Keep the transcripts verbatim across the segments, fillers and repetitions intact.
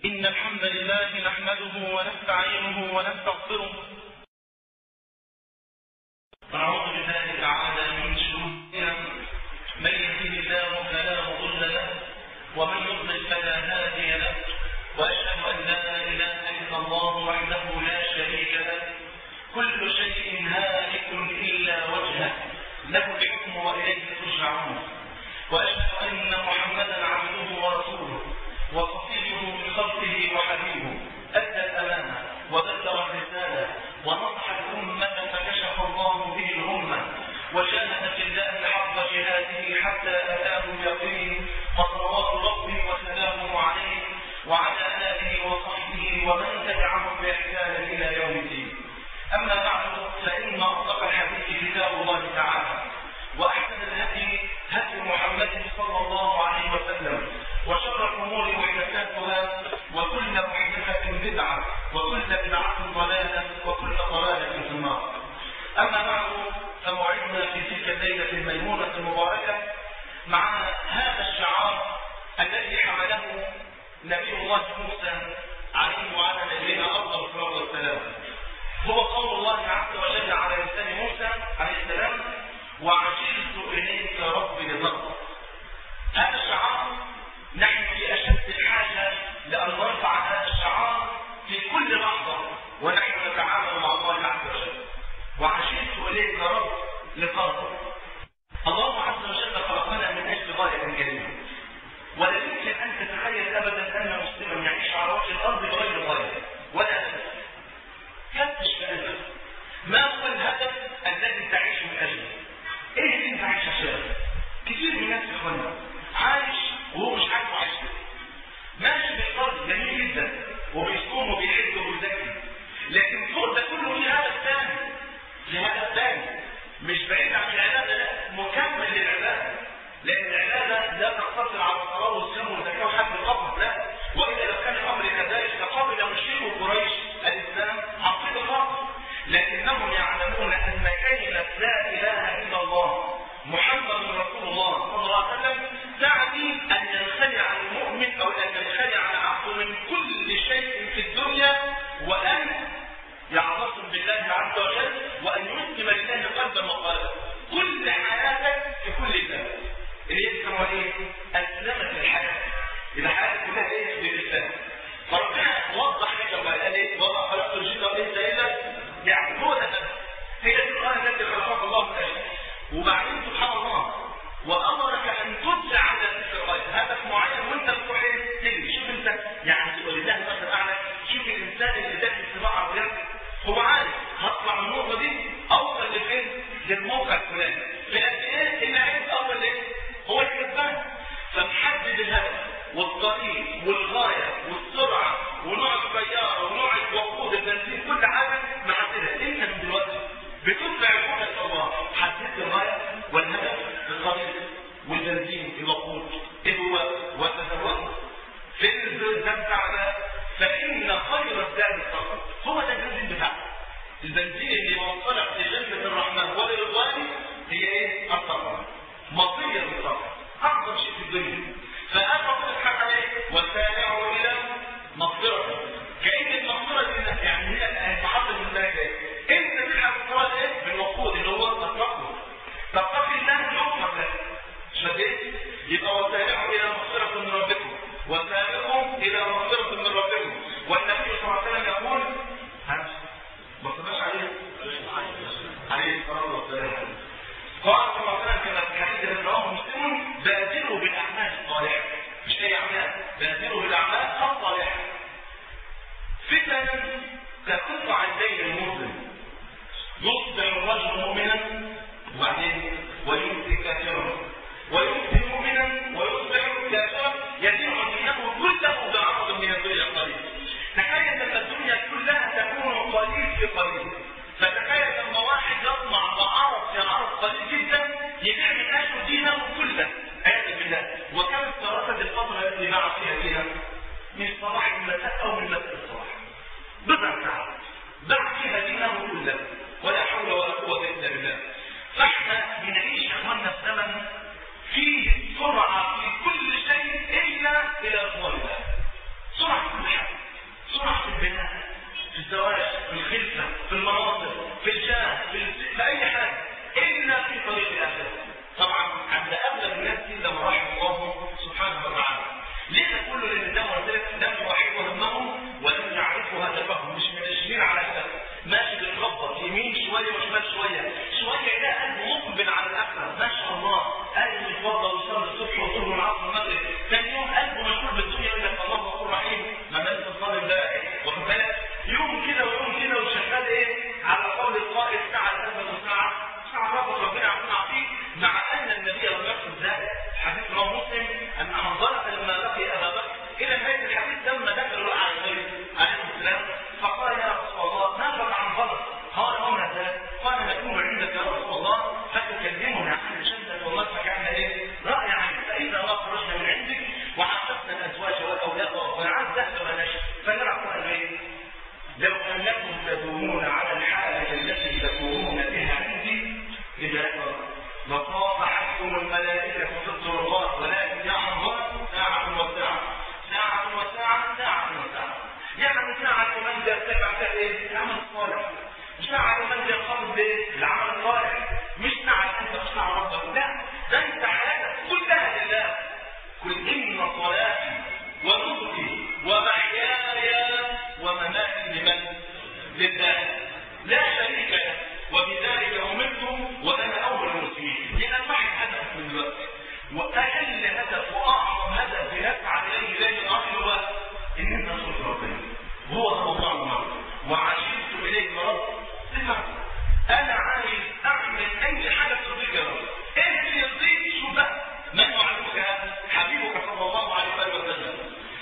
إن الحمد لله نحمده ونستعينه ونستغفره ونعوذ بالله تعالى من شرور من يهده الله فلا مضل له ومن يضلل فلا هادي له وأشهد أن لا إله إلا الله وحده لا شريك له كل شيء هالك إلا وجهه له الحكم وإليه ترجعون وأشهد أن محمدا عبده ورسوله وصفيه من خلقه وحبيبه أدى الأمانة وبلغ الرسالة ونصح الأمة فكشف الله به الأمة وجاهد في الله حق جهاده حتى أتاه اليقين فصلوات ربه وسلامه عليه وعلى آله وصحبه ومن تبعهم بإحسان إلى يوم الدين. أما بعد فإن أصدق الحديث كتاب الله تعالى وأحسن الهدي هدي محمد صلى الله عليه وسلم وشر الأمور محدثاتها وكل محدثة بدعة وكل بدعة ضلالة وكل ضلالة في النار. أما بعد فموعدنا في تلك الليلة الميمونة المباركة مع هذا الشعار الذي حمله نبي الله موسى عليه وعلى نبينا أفضل الصلاة والسلام، هو قول الله عز وجل على لسان موسى عليه السلام: وعجلت إليك رب لترضى. هذا الشعار نحن في أشد الحاجة لأن نرفع هذا الشعار في كل لحظة ونحن نتعامل مع الله عز وجل. وعجلت إليك رب لترضى. الله عز وجل خلقنا من أجل غاية جليلة، ولا يمكن أن تتخيل أبدا أن مسلما يعيش على وجه الأرض بغير غاية ولا هدف. فتش في قلبك، ما هو الهدف الذي تعيش من أجله؟ إيه اللي أنت عايش عشانه؟ كثير من الناس يا إخوانا عايش وهو مش عارف عايش كده. ماشي بالفرض جميل جدا وبيصوم وبيحج وبيزكي، لكن فوق ده كله في هدف ثاني، في هدف ثاني مش بعيد عن العبادة، لا مكمل للعبادة، لأن العبادة لا تقتصر على الصلاة والصيام والزكاة وحج القبر، لا، وإذا لو كان الأمر كذلك لقبل مشركو قريش الإسلام عقيدة خاصة، لكنهم يعلمون أن كلمة لا إله إلا الله محمد رسول الله صلى الله عليه وسلم تعني أن ينخلع المؤمن أو أن ينخلع العبد من كل شيء في الدنيا وأن يعتصم بالله عز وجل وأن يسلم لله قلبا وقالبا كل حياتك في كل الله اللي يسمى ايه؟ أسلمت الحياة. إذا حياتك كلها ايه؟ بالإسلام. فربنا وضح لك وقال ايه؟ وضع خلقت الجن والإنس إلا يعني هو ده هي دي الآية التي خلقها الله من أجل. وبعدين سبحان الله وأمرك أن تدفع على تلك الغاية، هدف معين وأنت بتروح ايه؟ تجري. شوف أنت يعني ولله مثل أعلى، شوف الإنسان اللي داخل سباق عربيات هو عارف هطلع من النقطة دي أوصل لفين؟ للموقع الفلاني. فقد ايه اللي عايز أوصل لإيه؟ هو الكسبان. فمحدد الهدف والطريق والغاية والسرعة ونوع السيارة ونوع الوقود البنزين كل حاجة محددها. انت من دلوقتي بتدفع الحاجة الله، حددت الغاية والهدف الطريق والبنزين الوقود ايه هو وتزود فين الزاد بتاعنا. فإن خير الزاد التقوى، هو ده البنزين بتاعنا. البنزين اللي يوصلك لجنة الرحمن ولرضوانه هي ايه؟ التقوى. مطية بالتقوى أعظم شيء في الدنيا. فأنا تضحك عليه وسارعوا إلى مغفرة، كأن المغفرة دي يعني هي المحطة من ذلك ايه؟ انت تلحق الصلاة ايه؟ بالوقود اللي هو التقوى. تتقي الله يغفر لك. مش ايه؟ يبقى وسارعوا إلى مغفرة من ربكم وسارعوا إلى مغفرة من ربكم. والنبي صلى الله عليه وسلم يقول ها ما صدقش عليه عليه الصلاة والسلام قال صلى الله عليه وسلم كما في الحديث الذي رواه مسلم: بادروا بالاعمال الصالحه، مش اي اعمال، بادروا بالاعمال الصالحه. فتن تكف عن دين المسلم، يصبح الرجل مؤمنا وبعدين ويمسي كافرا، ويمسي مؤمنا ويصبح كافرا، يدين دينه كله بعرض من الدنيا قليل. تخيل ان الدنيا كلها تكون قليل في قليل، فتخيل لما واحد يطمع بعرض في عرض قليل جدا يبيع من اجل دينه كله عياذا بالله. وكم تردد الفتره التي باع فيها فيها من صباح المساء او من مساء الصباح بضع ساعات باع فيها دينه كله، ولا حول ولا قوه الا بالله. فاحنا بنعيش يا اخوانا في زمن الخلفه، في المناصب، في الجاه، في, في اي حاجه الا في طريق الاخره. طبعا عند اغلب الناس الا ما رحم الله سبحانه وتعالى. ليه كله؟ لان ده مرتبط لم يوحدوا همهم ولم يعرفوا هدفهم، مش منشرين على هدف، ماشي بيتخبط يمين شويه وشمال شويه، شويه يلاقي قلبه مقبل على الاخره، ما شاء الله، قلبه يتوضا ويصلي الصبح ويصوم والعصر والمغرب، ثاني يوم قلبه مشغول بالدنيا يقول لك الله غفور رحيم، ما مالك الظالم ده واخد بالك؟ يوم كده ويوم كده وشغال ايه؟ على قول القائل ساعه تثبت ساعه، ساعه ربك ربنا يعطينا فيه، مع ان النبي لم يقصد ذلك. حديث رواه مسلم ان حنظله لما لقي ابا بكر الى نهايه الحديث لما دخلوا على النبي عليه السلام فقال يا رسول الله ما فعل حنظله؟ قال وما ذاك؟ قال نكون عندك يا رسول الله فتكلمنا عن الجنه ومسك عنا ايه؟ راي عنك، فاذا ما خرجنا من عندك وعاتقنا الازواج والاولاد والعز ذهب ونشر فنرى قال ايه؟ لو انكم تدومون على الحاله التي تكونون بها عندي اذا لطافحتكم الملائكه في الطرقات، ولكن يا الله ساعه وساعه ساعه وساعه ساعه وساعه، يعني ساعه من يرتفع ايه؟ العمل الصالح، ساعه من يقوم بالعمل الصالح، مش ساعه انت تخشع ربك، لا، ده انت حياتك كلها لله. قل ان صلاتي ونسكي ومحياي ومماتي لمن؟ لله لا شريك له، وبذلك امرت وانا اول المسلمين. لان واحد هدف من الوقت، واقل هدف واعظم هدف يسعى اليه ليل نهار هو ان انت تصل ربنا، وهو صلى الله عليه وسلم وعشرت اليك مرض صفه. انا عايز اعمل اي حاجه ترضيك يا رب، ايه اللي يرضيك؟ شو بقى؟ من يعلمك حبيبك صلى الله عليه وسلم.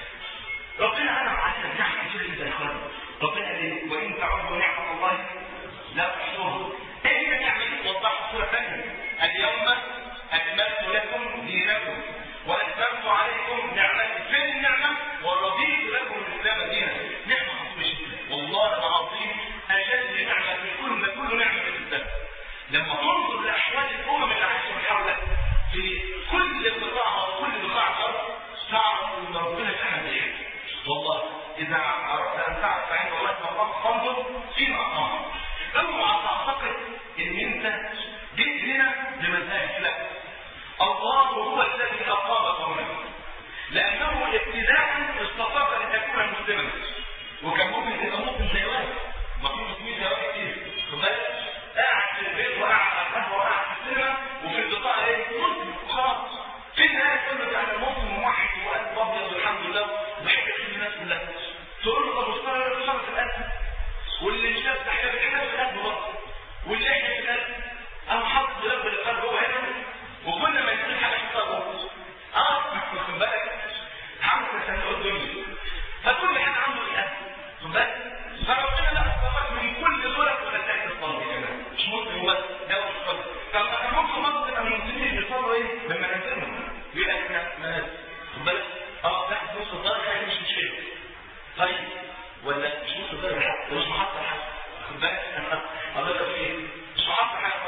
ربنا انعم علينا نعمه كتير جدا يا اخوان. ربنا قال وان تعدوا نعمه الله لا تحصوها. ايه هي النعمه دي؟ وضحها صوره ثانيه، اليوم اكملت لكم دينكم واتممت عليكم نعمتي. فين النعمه؟ ورضيت لكم الاسلام دينا. نعمه عظيمه جدا والله العظيم، اجل نعمه في كل كل نعمه في الاسلام. لما تنظر لاحوال الامم اللي عايشه من حولك في كل قطاع وكل بقاع الارض تعرف ان ربنا فعلا بيحب. والله اذا اردت ان تعرف فعند الله سبحانه فانظر فيما اقام. اوعى تعتقد ان انت جيت هنا بمزاجك، لا، الله هو الذي اقامك هنا، لانه ابتداء استطاع ان تكون مسلما، وكان ممكن تبقى مسلم زي واحد، ما في مسلمين زي واحد كتير، خد بالك، قاعد في البيت وقاعد على القهوه وقاعد في السينما وفي البقاع ايه؟ مسلم وخلاص. في النهايه تقول له انا مسلم وموحد وقلب ابيض والحمد لله وبحب كل الناس كلها. تقول له طب مستوى الشرف في القلب، واللي مش نفس حاجه بتحبها في القلب برضه، واللي احنا في القلب انا حاطط رب القلب هو هنا، وكل ما يصير حاجه يحطها جوه. اه خد بالك، عامل صندوق الدنيا، فكل حاجه عنده في القلب، خد بالك. فربنا لا اصطفاك من كل دول وخلاك تصلي كمان، مش مسلم بس، ده مش صلي. طب انا ممكن مصر تبقى من المسلمين اللي بيصلوا ايه؟ لما ننزلهم يقول لك احنا منازل، خد بالك. اه لا نص الدرجه حاجه مش مشكله. طيب ولا مش نص الدرجه حاجه، مش محطه حاجه، خد بالك. انا اقول لك ايه؟ مش محطه حاجه،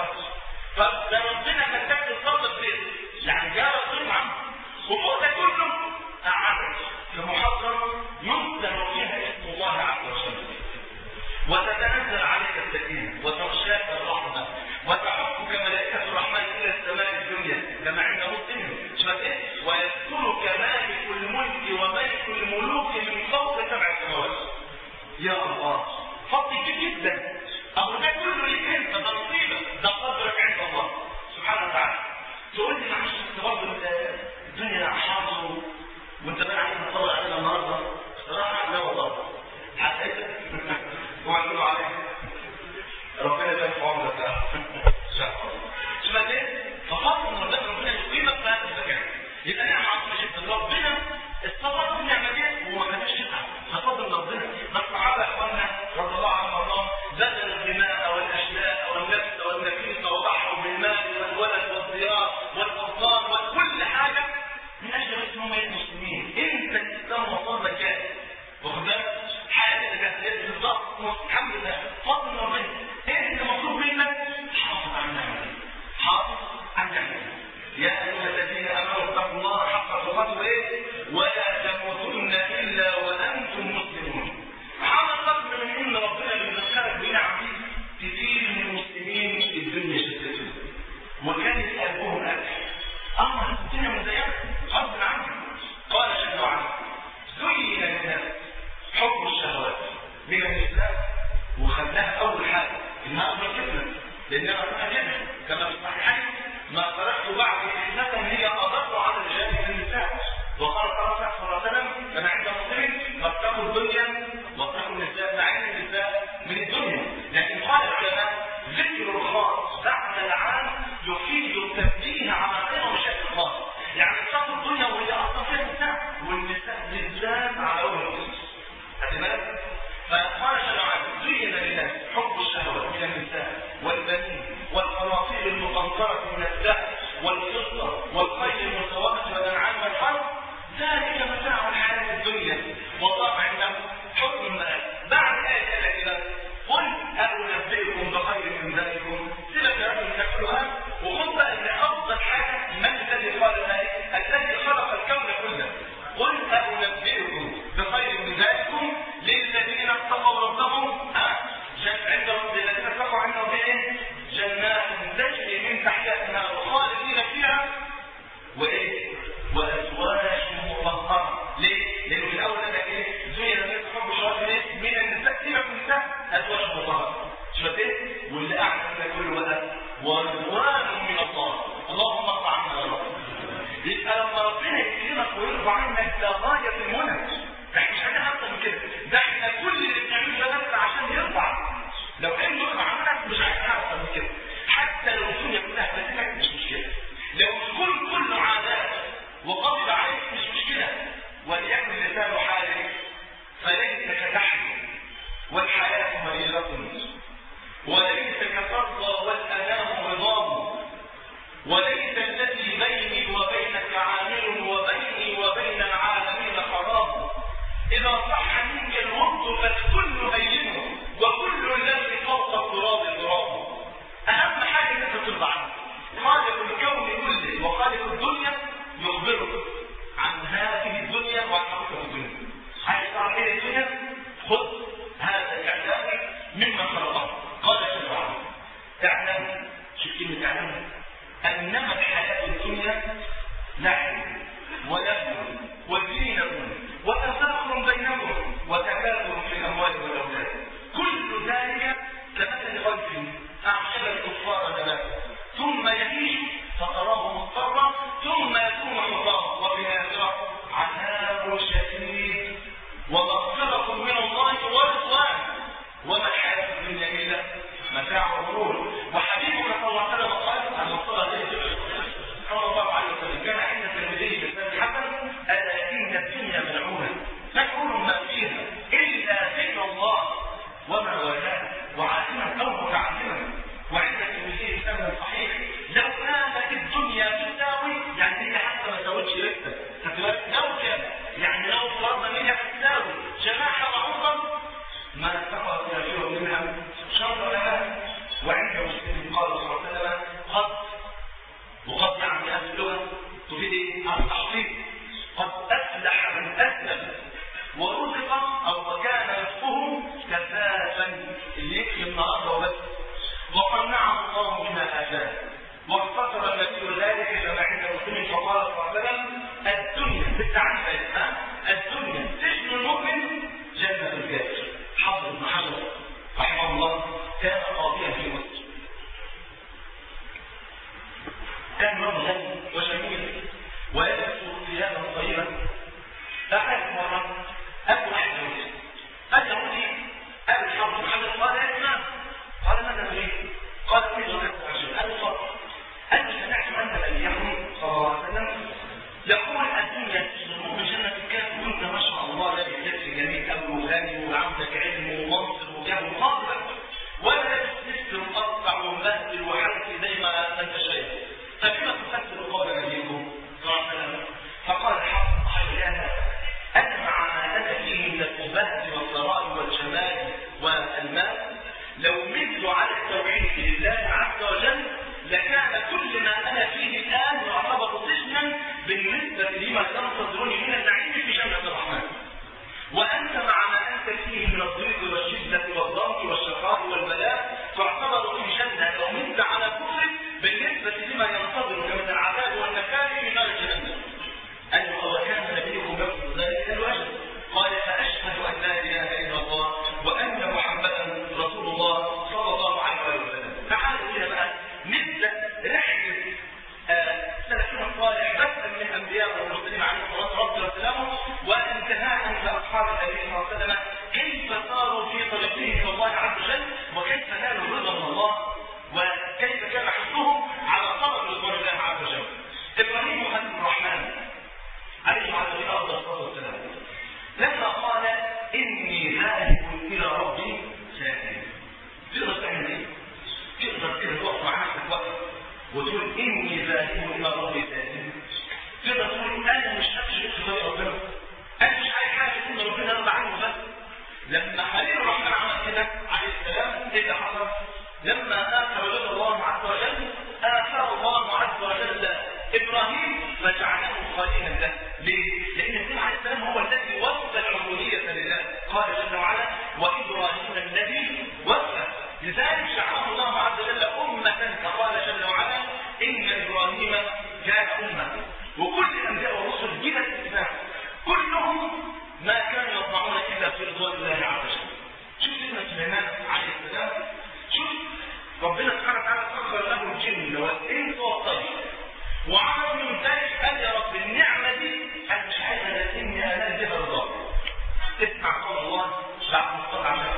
والمال لو مت على التوحيد لله عز وجل لكان كل ما انا فيه الان يعتبر سجنا بالنسبه لما تنتظرني من النعيم في جنه الرحمن. وانت مع ما انت فيه من الضيق والشده والضنك والشقاء والبلاء تعتبر في جنه لو مت على كفر بالنسبه لما ينتظرك من العذاب والنكال في نار جهنم. أيوة وكان نبيكم يقصد ذلك الوجه قال فأشهد أن لا إله إلا الله وأن محمدا رسول الله صلى الله عليه وسلم. تعالوا إلى بقى نبدأ رحلة سلفنا الصالح بدءا من الأنبياء والمرسلين عليهم الصلاة والسلام وانتهاء بأصحاب النبي صلى الله عليه وسلم كيف صاروا في طريقهم إلى الله عز وجل وكيف نالوا رضا من الله وكيف كان حرصهم على طلب رضوان الله عز وجل. إبراهيم خليل الرحمن عليه وعلى الصلاة والسلام لما قال إني ذاهب إلى ربي سائل تقدر تعمل إيه؟ تقدر كده تقف مع نفسك وقت وتقول إني ذاهب إلى ربي سائل. تقدر تقول أنا مش همشي في طريق ربنا، أنا مش عايز حاجة إن ربنا يرضى عنه بس. لما خليل الرحمن عمل كده عليه السلام إيه اللي حصل؟ لما آثر رضا الله عز وجل آثر الله عز وجل إبراهيم فجعله خليلا له. ليه؟ لأن النبي عليه السلام هو الذي وفى العبودية لله. قال جل وعلا وإبراهيم الذي وفى، لذلك جعله الله عز وجل أمة فقال جل وعلا إن إبراهيم كان أمة. وكل الأنبياء والرسل بلا استثناء كلهم ما كانوا يطمعون إلا في رضوان الله عز وجل. شوف سيدنا سليمان عليه السلام، شوف ربنا سبحانه وتعالى سخر له الجن والإنس والطير وعرض من ذلك قال يا رب النعمة دي أنا مش عايزها لكني أنا بها رضاك. اسمع قول الله بعد مصطلح عشان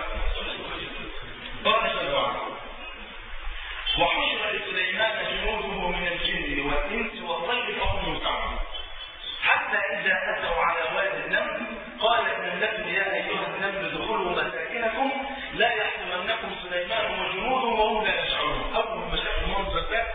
قال جل وعلا وحشر لسليمان جنوده من الجن والإنس والطير فهم يوزعون حتى إذا أتوا على وادي النمل قالت النملة يا أيها النمل ادخلوا مساكنكم لا يحطمنكم سليمان وجنوده وهم لا يشعرون. أول ما شاف المنظر ده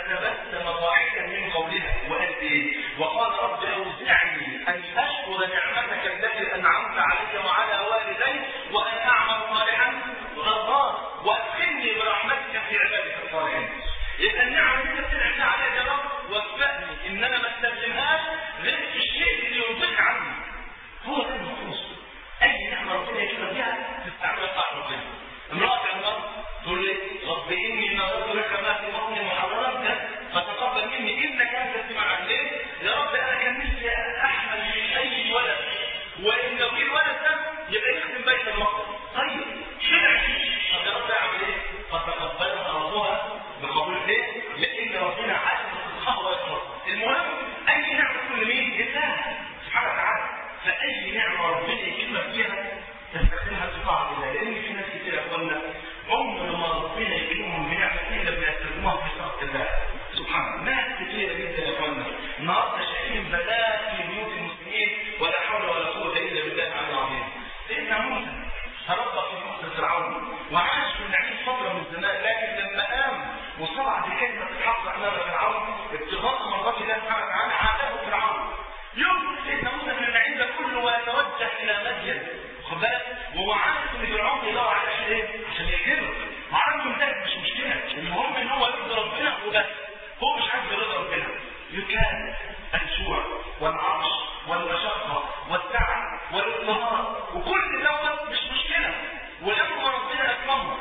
فتبسم ضاحكا من قولها وقال ايه؟ وقال رب اوزعني ان اشكر نعمتك التي انعمت علي وعلى والدي وان اعمل صالحا غفارا وادخلني برحمتك في عبادك الصالحين. يبقى النعمه اللي انت بتنعمها عليها يا رب وفقني ان انا ما استخدمهاش غير في الشيء اللي يرضيك عني. هو ده المخصوص. اي نعمه ربنا يكرم بها تستعملها صح ربنا. امراه عمران تقول لي رب اني نظرت لك ما في بطني محررا فتقبل مني انك انت السميع العليم. يا رب انا كان نفسي احمل من اي ولد وان لو جه الولد ده يبقى يخدم بيت المقدس. طيب شرع طب يا رب اعمل ايه؟ فتقبلها ربها بقبول ايه؟ لان ربنا عالم الصحابه والصحابه. المهم اي نعمه كل مين يساها سبحانه وتعالى. فاي نعمه ربنا يكرمك فيها تستخدمها في طاعه الله. لان في ناس كتير يقولنا عمر ما ربنا يكرمهم بنعمه الا بيستخدموها في طاعه الله سبحانه. ناس كتيره جدا يا اخوانا النهارده شايفين بلاء في بيوت المسلمين ولا حول ولا قوه الا بالله العلي العظيم. سيدنا موسى تربى في بيت فرعون وعاش في النعيم فتره من الزمان، لكن لما قام وصرع بكلمه الحق امام فرعون ابتغاء مرضات الله سبحانه وتعالى عاتبه فرعون. يوم سيدنا موسى من النعيم ده كله ويتوجه الى مدين خد بالك وهو عارف ان فرعون يدور على عشان ايه؟ عشان يقتله. وعارف انتهت مش مشكله، المهم ان هو يرضي ربنا وبس. هو مش عايز يرضي ربنا. يكاد الجوع والعطش والمشقه والتعب والاضطهاد وكل دوت مش مشكله. ولما ربنا اكرمه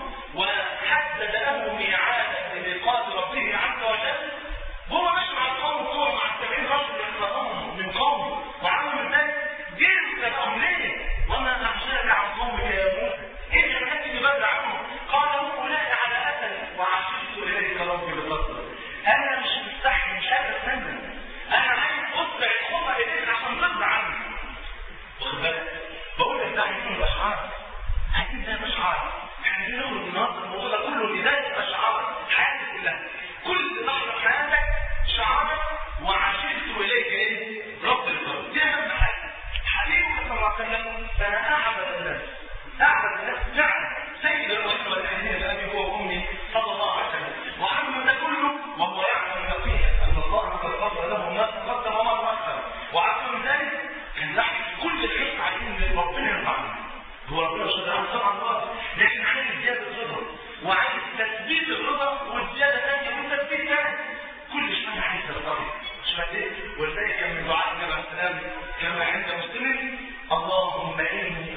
وحدد له ميعادا لميقات ربه عز وجل هو ماشي مع القوم بتوعه مع السبعين رجل يخلقهم من قومه وعملوا من ذلك جيل سبقهم ليه؟ وما اخشاك عن قومك يا موسى انت ما كنتش بدل عنهم قال هؤلاء على اثر وعشرت اليك ربي بفضل.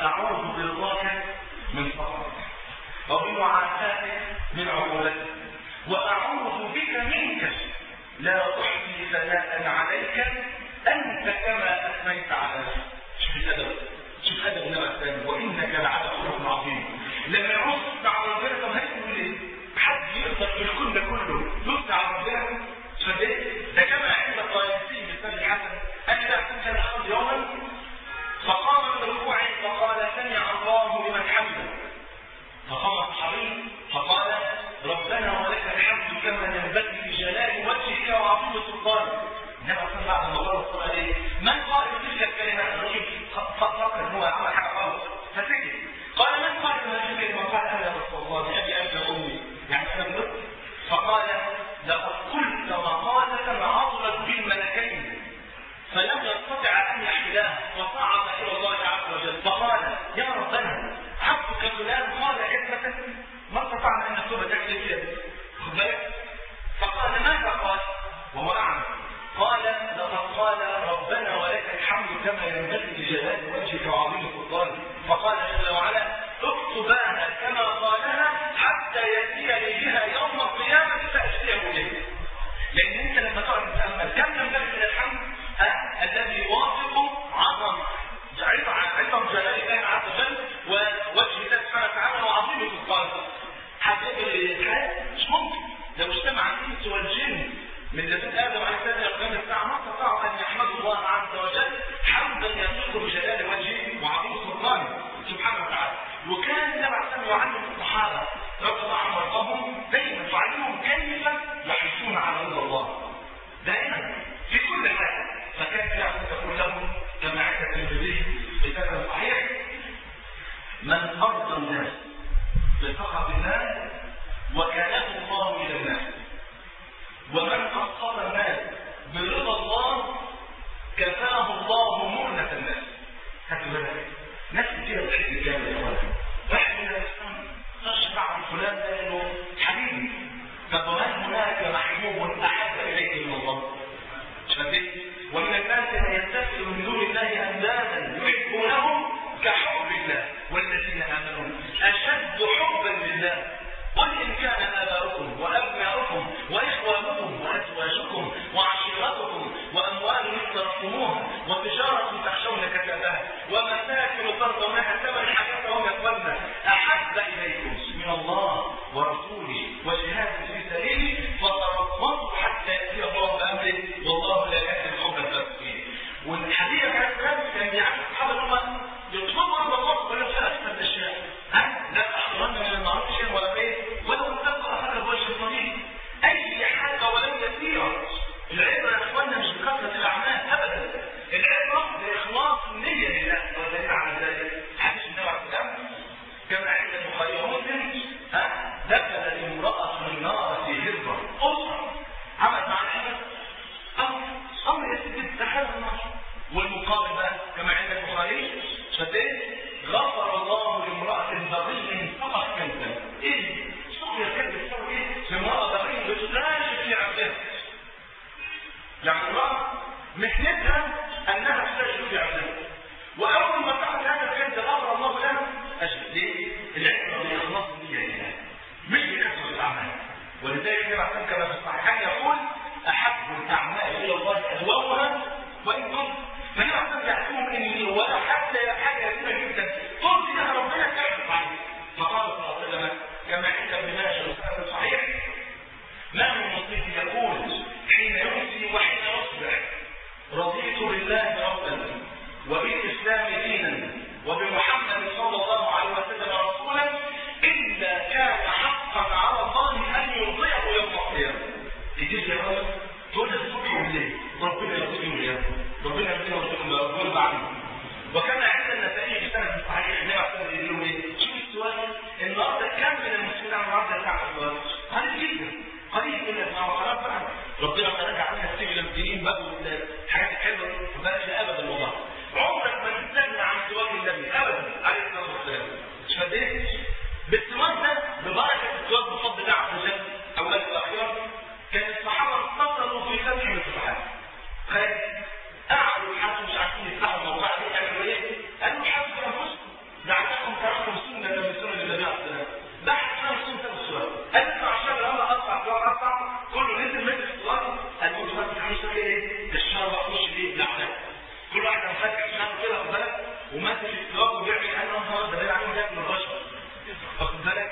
أعوذ برضاك من سخطك وبمعافاتك من عقوبتك وأعوذ بك منك لا أحصي ثناء عليك أنت كما أثنيت على نفسك. شوف الأدب، شوف أدب النبي الثاني، وإنك لعلى خلق عظيم. لما يعوز على ربنا طب هيقول إيه؟ حد يقدر في الكون ده كله يفتح على ربنا؟ فده ده كما عند الطيالسي مثال الحسن أن كنت الأرض يوما فقام من ركوعه فقال سمع الله لمن حمده، فقام الصحابي فقال ربنا ولك الحمد كما ينبغي لجلال وجهك وعظيم سلطانك. النبي صلى الله عليه وسلم قال عليه من قال تلك الكلمات؟ الرجل فكر ان هو عمل حاجه غلط فسكت. قال من قال تلك الكلمه؟ قال انا يا رسول الله بابي انت وامي، يعني انا بنص. فقال لقد قلت مقالة عظمت بالملكين فلم يستطع ان يحملها وصعد الى الله عز وجل فقال يا ربنا عبدك فلان قال كلمة ما استطعنا ان نكتبها تحت كده. خد بالك؟ فقال ماذا قال؟ وهو اعلم. قال لقد قال ربنا ولك الحمد كما ينبغي لجلال وجهك وعظيم سلطانك. فقال جل وعلا اكتباها كما قالها حتى ياتي بها يوم القيامه فاشتيه اليه. لان انت لما تقعد تتامل كم ينبغي من الحمد أه؟ الذي يوافق عظم عظم جلال الله عز وجل ووجه الله سبحانه وتعالى وعظيم سلطانه. حقيقه الحياه مش ممكن لو اجتمع الانس والجن من لدن ادم عليه السلام لقيام الساعه ما استطاعوا ان يحمدوا الله عز وجل حمدا يليق بجلال وجهه وعظيم سلطانه سبحانه وتعالى. وكان النبي عليه السلام يعلم الصحابه رضي الله عنهم وارضاهم دائما يعلمهم كيف يحرصون على رضا الله دائما في كل حاجه. فكان يعلم تقول لهم كما عند الترمذي بسند صحيح من ارضى الناس بسخط الله وكلام الله الى الناس ومن أسخط الناس برضا الله كفاه الله مؤنة الناس. هاتوا بالك ناس كتير بتحب الجامعة يا اخوان، واحد من الاسلام تشبع فلان ده انه حبيبي، طب وهل هناك محبوب احب اليك من الله؟ شبيه ومن الناس من يتخذ من دون الله اندادا يحبونهم كحب الله والذين امنوا اشد حبا لله. قل إن كان آباؤكم وأبناؤكم وإخوانكم وأزواجكم وعشيرتكم وأموال اقترفتموها وتجارة تخشون كسادها ومساكن ترضونها ثمن حياتهم يقبلن أحب إليكم من الله ورسوله وجهاد في سبيله وبرضه بيعمل أنه ده بيعمل جاب من الرشوة واخد بالك.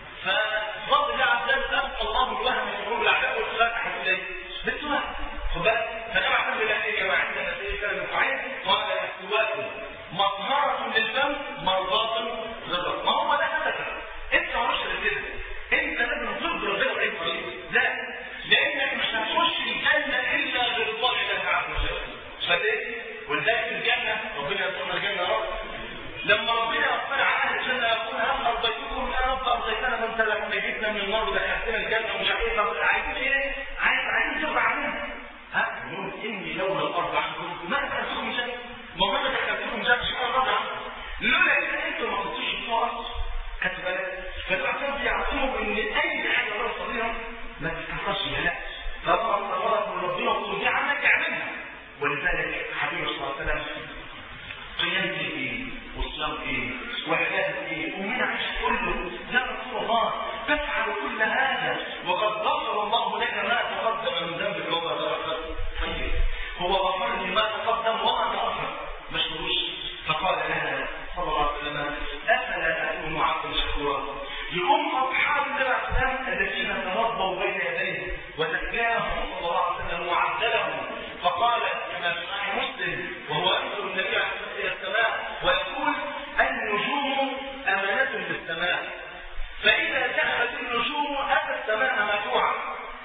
ففضل الله عز وجل أبقى الله الوهم يقول الأعداء والفتح إليه بالسؤال خد بالك. فنوع كل ذلك يا جماعة عندنا في كلام معين قال السواك مطهرة للفم مرضاة للرب. ما هو ده هدفك انت مش كده، انت لازم ترضي ربنا باي طريقه. لا، لانك مش هتخش الجنه الا برضا الله عز وجل. فايه؟ ولذلك الجنه ربنا يرزقنا الجنه يا رب. لما ربنا يطلع على اهل الجنه يقول هل ارضيتكم يا رب؟ ارضيتنا وانت لما نجيتنا من النار ودخلتنا الجنه ومش عارف ايه. عايزين ايه؟ عايز عايزين ترضى عننا. ها؟ يقول اني لولا الارض عنكم ما دخلتكم الجنه. ما ما دخلتكم الجنه شو الرضا عنكم؟ لولا كده انتم ما كنتوش الفرص. خدت بالك؟ فالأعتاب بيعطيهم ان اي حاجه الله يصليها ما تتكررش. لا، طبعا الله من ربنا وقل دي عملك اعملها. ولذلك حبيبي صلى الله عليه وسلم قيامته ايه والصيام ايه وعباده ايه ومن عيش كله يا رسول الله تفعل كل هذا وقد غفر الله لك ما تقدم من ذنبك وما تاخر. طيب هو غفر لي ما تقدم وما تاخر مشكورش. فقال لها صلى الله عليه وسلم افلا اكون عبدا شكورا. يقوم اصحاب النبي عليه السلام الذين تربوا بين يديه وزكاهم صلى الله عليه وسلم وعدلهم. فقال كما في صحيح مسلم وهو ينظر النبي عليه الصلاه والسلام الى السماء ويقول النجوم امانه للسماء، فاذا ذهبت النجوم اتى السماء مدفوعه،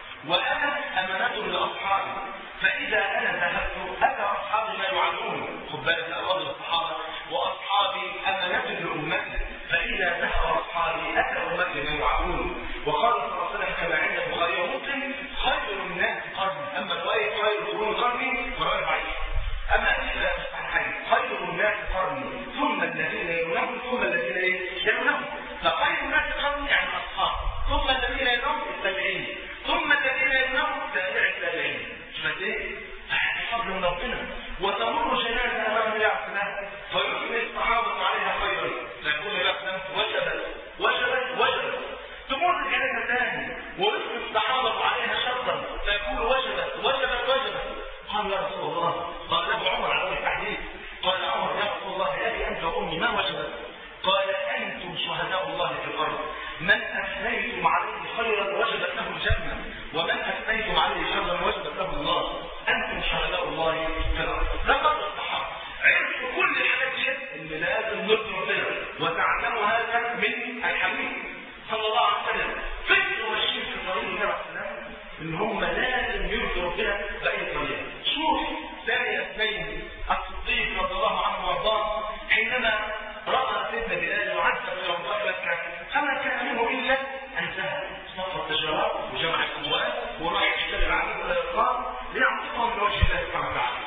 وانا امانه لاصحابي، فاذا انا ذهبت اتى اصحابي ما يوعدون. خد بالك اقوال الصحابه واصحابي امانه لامتي، فاذا ذهب اصحابي اتى امتي ما يوعدون. وقال صلى الله عليه وسلم كما عند البخاري ومسلم خير الناس قرني. اما روايه خير القرون قرني وروايه ضعيفه. اما اذا الصحيحين خير الناس قرني ثم الذين يلونهم ثم الذين يلونهم. فخير الناس قرني يعني الاصحاب، ثم الذين يلونهم التابعين، ثم الذين يلونهم تابع التابعين. شفت ايه؟ فضل من ربنا. وتمر جنازه امام النبي عليه السلام فيثني الصحابه عليها خيرا فيقول النبي عليه السلام وجبت وجبت وجبت. تمر جنازه ثانيه ويثني الصحابه عليها شرا فيقول وجبت وجبت وجبت. قال يا رسول الله، قال له عمر على التحديث، قال عمر يا رسول الله ابي انت وامي ما وجبت؟ قال انتم شهداء الله في الارض، من اثنيتم عليه خيرا وجبت له الجنه ومن اثنيتم عليه شرا وجبت له النار. انتم شهداء الله في الارض. لقد الصحابه عرفوا كل الحاجات دي ان لازم نرضي ربنا، وتعلموا هذا من الحبيب صلى الله عليه وسلم. فكروا ماشيين في طريق النبي عليه السلام ان هم لازم يرضوا ربنا باي طريقه. شوف ثاني اثنين الصديق رضي الله عنه وارضاه حينما راى سيدنا بلال يعذب في رمضان مكه فما كان منه الا ان ذهب صفى التجارات وجمع الاموال وراح يشتري العبيد ولا يقام ليعطيهم من وجه الله سبحانه وتعالى.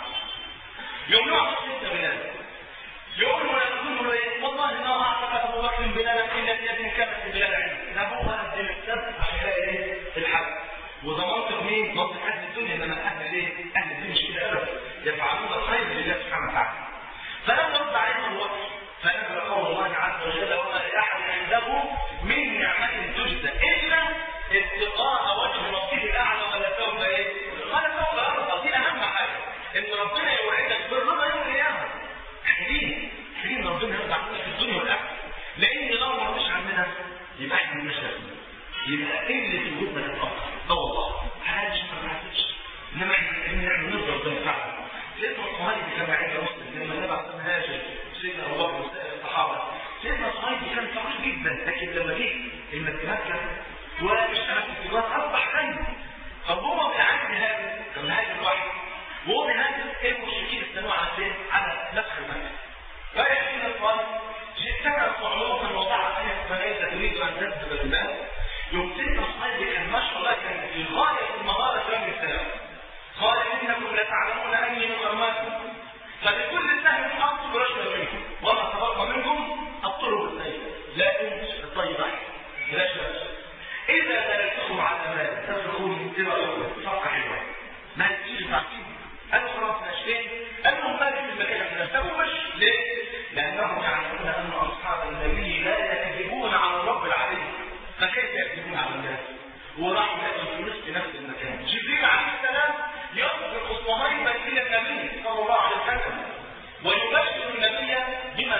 يوم يعطي سيدنا بلال يقول له يقول له ايه؟ والله ما اعتقد ابو بكر بلالا الا بيد كانت بلال عنده. نبوها قد المكتب عشان ايه؟ الحج. وده منطق مين؟ منطق اهل الدنيا. انما اهل ايه؟ اهل الدين مش كده ابدا، يفعلون الخير لله سبحانه وتعالى. فلما رد عليهم الوقت فنزل قول الله عز وجل وما لاحد عنده من نعمه تجزى الا ابتغاء وجه ربه الاعلى ولا سوف ايه؟ ولا سوف ارضى. دي اهم حاجه ان ربنا يوعدك بالرضا يوم القيامه. حلين حلين ربنا يرضى عننا في الدنيا والاخره، لان لو ما رضيش عننا يبقى احنا مالناش لازمه، يبقى اللي في وجودنا تتاخر. اه والله حاجه ما تعرفش انما احنا نرضى ربنا فعلا. سيدنا الصهيب كما عند مسلم لما النبي عليه الصلاه والسلام هاجر سيدنا ابو بكر وسائر الصحابه، سيدنا الصهيب كان فقير جدا، لكن لما جه المكه واشتغل في التجاره اصبح غني. فهو بيعدي هذا كان هاجر الواحد وهو بيهاجر ايه المشركين استنوا على فين؟ على مدخل مكه. فيحكي لنا الصهيب جئتنا صعوبا وضعت فيها فليس تريد ان تذهب المال. يوم سيدنا الصهيب كان ما شاء الله كان في غايه المهاره في امر السلام. قال انكم لتعلمون اني من امواتكم فبكل سهم اقتل رجلا منكم وما تبقى منكم اقتله بالسيف لكن الطيب لا شك. اذا دللتكم على مال تفرقون الى اخرى فرقه حلوه ما تجيش تعقيد. قالوا خلاص ماشيين قالوا مالك في المكان احنا نسوي مش ليه؟ لانهم يعلمون ان اصحاب النبي لا يكذبون على الرب العليم، فكيف يكذبون على الناس؟ وراحوا لقوا الفلوس في نفس المكان. جبريل عليه السلام يطلق صهيبا الى النبي صلى الله عليه وسلم ويبشر النبي بما فعله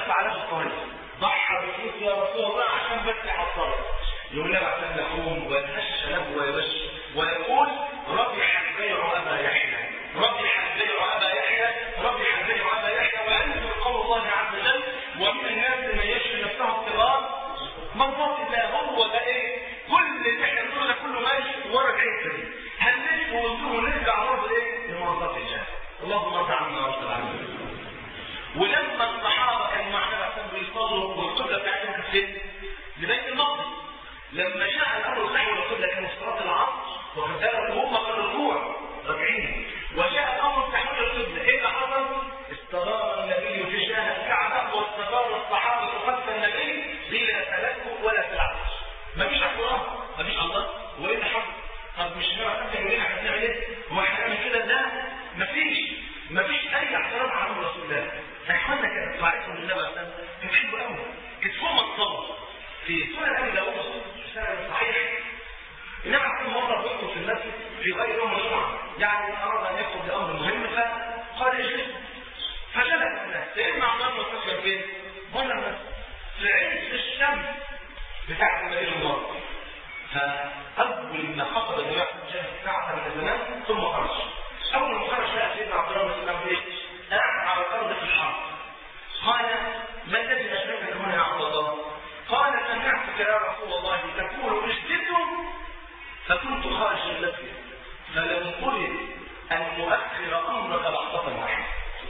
الطريق ضحى بفلوس يا رسول الله عشان بس يحصلها. يقول لها عشان يقوم ويتهشى له ويبش ويقول ربح البيع ابا يحيى، ربح البيع ابا يحيى، ربح البيع ابا يحيى. وانزل قول الله عز وجل ومن الناس من يشري نفسه ابتغاء مرضات الله. هو ده ايه؟ كل اللي احنا بنقوله ده كله ماشي ورا الحته دي. هنلف ونزور ونرجع برضه ايه؟ لمرضات الله. اللهم ارضى عنا وارضى عنا. ولما الصحابه كانوا معنا عشان بيصلوا والقبله بتاعتهم كانت فين؟ لبيت المقدس. لما جاء الامر نحو القبله كان صلاه العصر وكذلك هم في الركوع راجعين، وجاء الامر تحويل القبله. ايه اللي حصل؟ استدار النبي في شاه الكعبه واستدار الصحابه خلف النبي بلا تلكؤ ولا تلعب. مفيش اعتراض، مفيش الله. وايه اللي حصل؟ طب مش نعرف انت يقول لنا احنا بنعمل ايه؟ هو احنا بنعمل كده؟ لا، مفيش مفيش اي اعتراض على امر رسول الله. اخوانا كانت طاعتهم للنبي صلى الله عليه وسلم كانت حلوه قوي، كانت فوق ما تصور. في سنن ابي داوود سنن صحيح النبي عليه مره بيخطب في المسجد في غير يوم الجمعه، يعني اراد ان يخطب لامر مهم فقال اجلس، فجلس الناس. سيدنا عمر بن الخطاب فين؟ هنا المسجد في عز الشمس بتاعت المدينه المنوره. فاول ما خطب النبي عليه الصلاه والسلام ساعه من الزمان ثم خرج. اول ما خرج لقى سيدنا عبد الله بن مسعود ايه؟ قاعد على الارض في الحرب. قال ما الذي اشركك هنا يا عبد الله؟ قال سمعتك يا رسول الله تقول اجلسوا فكنت خارج المسجد فلم ارد ان اؤخر امرك لحظه واحده.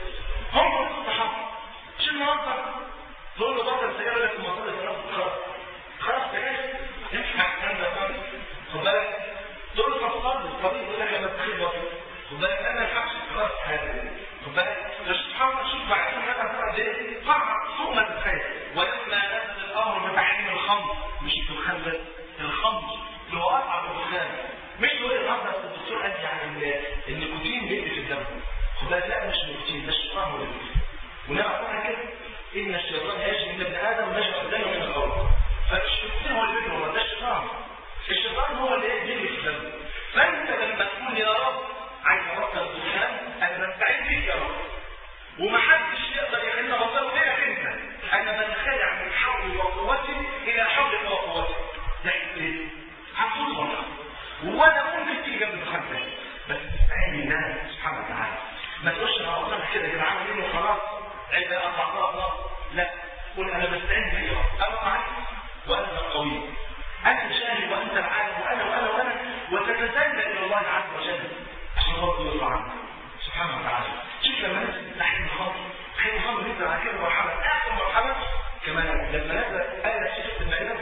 هم الصحابه شو النهارده؟ تقول له بطل سجاير لك المصلي في نفس خلاص خلاص سجاير ينفع الكلام ده خالص. خد بالك تقول له تصلي الطبيب يقول لك لما تخيل بطل. خد بالك انا الحبس خلاص هذا. خد بالك سبحان الله. شوف بعد كده هتقعد ايه؟ قرع فوق ما تتخيل. ولما نزل الامر بتحريم الخمر مش الدخان بس، الخمر اللي هو اصعب الدخان. مش هو النهارده الدكتور قال يعني النيكوتين بيقضي في الدم. خد بالك لا مش النيكوتين، ده الشيطان هو اللي بيقضي. ونعرف كده ان الشيطان يجري من ابن ادم مجرى الدم من الارض. فالشيطان هو اللي بيقضي، ده الشيطان. الشيطان هو اللي يجري في الدم. فانت لما تقول يا رب عايز ابطل الدخان انا بستعين بيك يا رب، ومحدش يقدر يخلينا بطل غيرك انت. انا بنخلع من حولي وقوتي الى حولك وقوتك. يعني ايه؟ هتقول بطل وانا ممكن تيجي جنب الدخان تاني، بس تستعين بالله سبحانه وتعالى. ما تقولش انا بطل كده يا جدعان منه خلاص عيب اطلع الله. لا، قول انا بستعين بيك يا رب، انا معاك وانت القوي، انت شاهد وانت العالم وانا وانا وانا وتتسلل الى الله عز وجل عشان ربنا يرضى عنك سبحانه وتعالى. شوف لما نزل تحريم الخمر، تحريم الخمر نزل على كده مرحله، اخر مرحله كمان لما نزل آية شيخ المائدة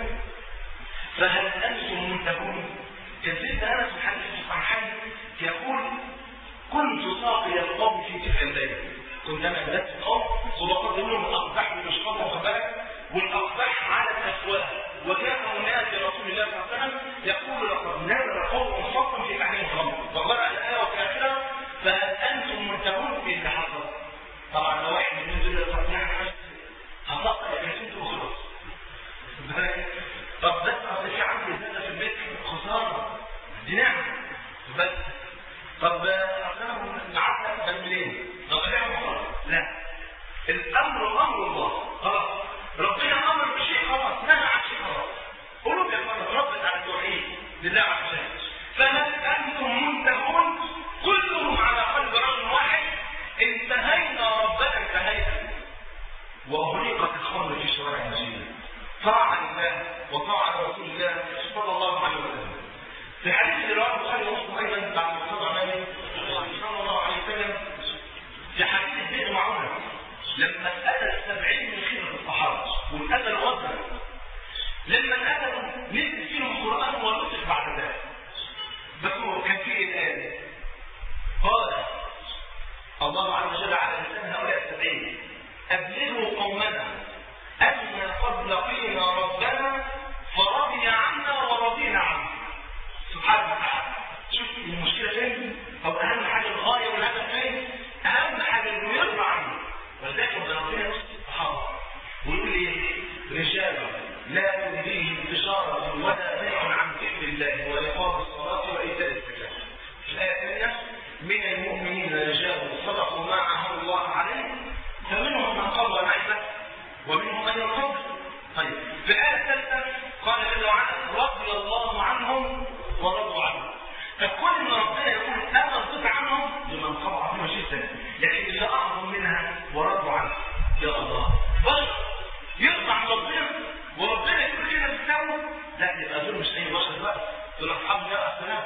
فهل انتم منتهون؟ كذلك انا سبحانه في الصحيحين يقول كنت ساقي القوم في تلك الليله. كنت انا بدات القوم وبقدم لهم الاقدح والاشقاق واخد بالك، والاقدح على الاسواق. وكان هناك رسول الله صلى الله عليه وسلم يقول لقد نزل قوم خاصا في تحريم الخمر، وقرأ الايه وفي اخرها فهل انتم منتهون؟ في اللي حصل طبعا لو واحد من دول يستطيع هتقطع الكاسين وخلاص. طب بس اصل في عندي زياده في البيت خساره دي نعمه بس. طب اصل معاك بالمليون طب نعمل خلاص. لا، الامر امر الله خلاص. ربنا امر بشيء خلاص، نهى عن شيء خلاص. قلوب يا اخوان ربنا على التوحيد لله عز وجل. فهل انتم منتهون؟ كلهم على قلب رجل واحد. انتهينا ربنا انتهينا. واغرقت الخمر في شوارع المدينه. طاعه لله وطاعه رسول الله صلى الله عليه وسلم. في حديث رواه البخاري ومسلم ايضا بعد مصطفى النبي صلى الله عليه وسلم في حديث البئر معونه لما اتى السبعين من خيره الصحابه والقتل غدر، لما قتلوا نزل فيهم القران ونسخ بعد ذلك. بس هو كان فيه الايه قال الله عز وجل على لسان هؤلاء السبعين ابلغوا قومنا ان قد لقينا ربنا فرضي عنا ورضينا عنه. سبحانه وتعالى. شوف المشكله فين؟ او اهم حاجه الغايه والهدف فين؟ اهم حاجه انه يرضى عنه. ولذلك ربنا يوصي الصحابه ويقول ايه؟ رجال لا تلهيهم تجاره ولا بيع عن ذكر الله واقام الصلاه وايتاء الزكاه. الايه الثانيه من المؤمنين رجال صدقوا ما لا يبقى دول مش اي بشر بقى، دول اصحاب النبي عليه السلام.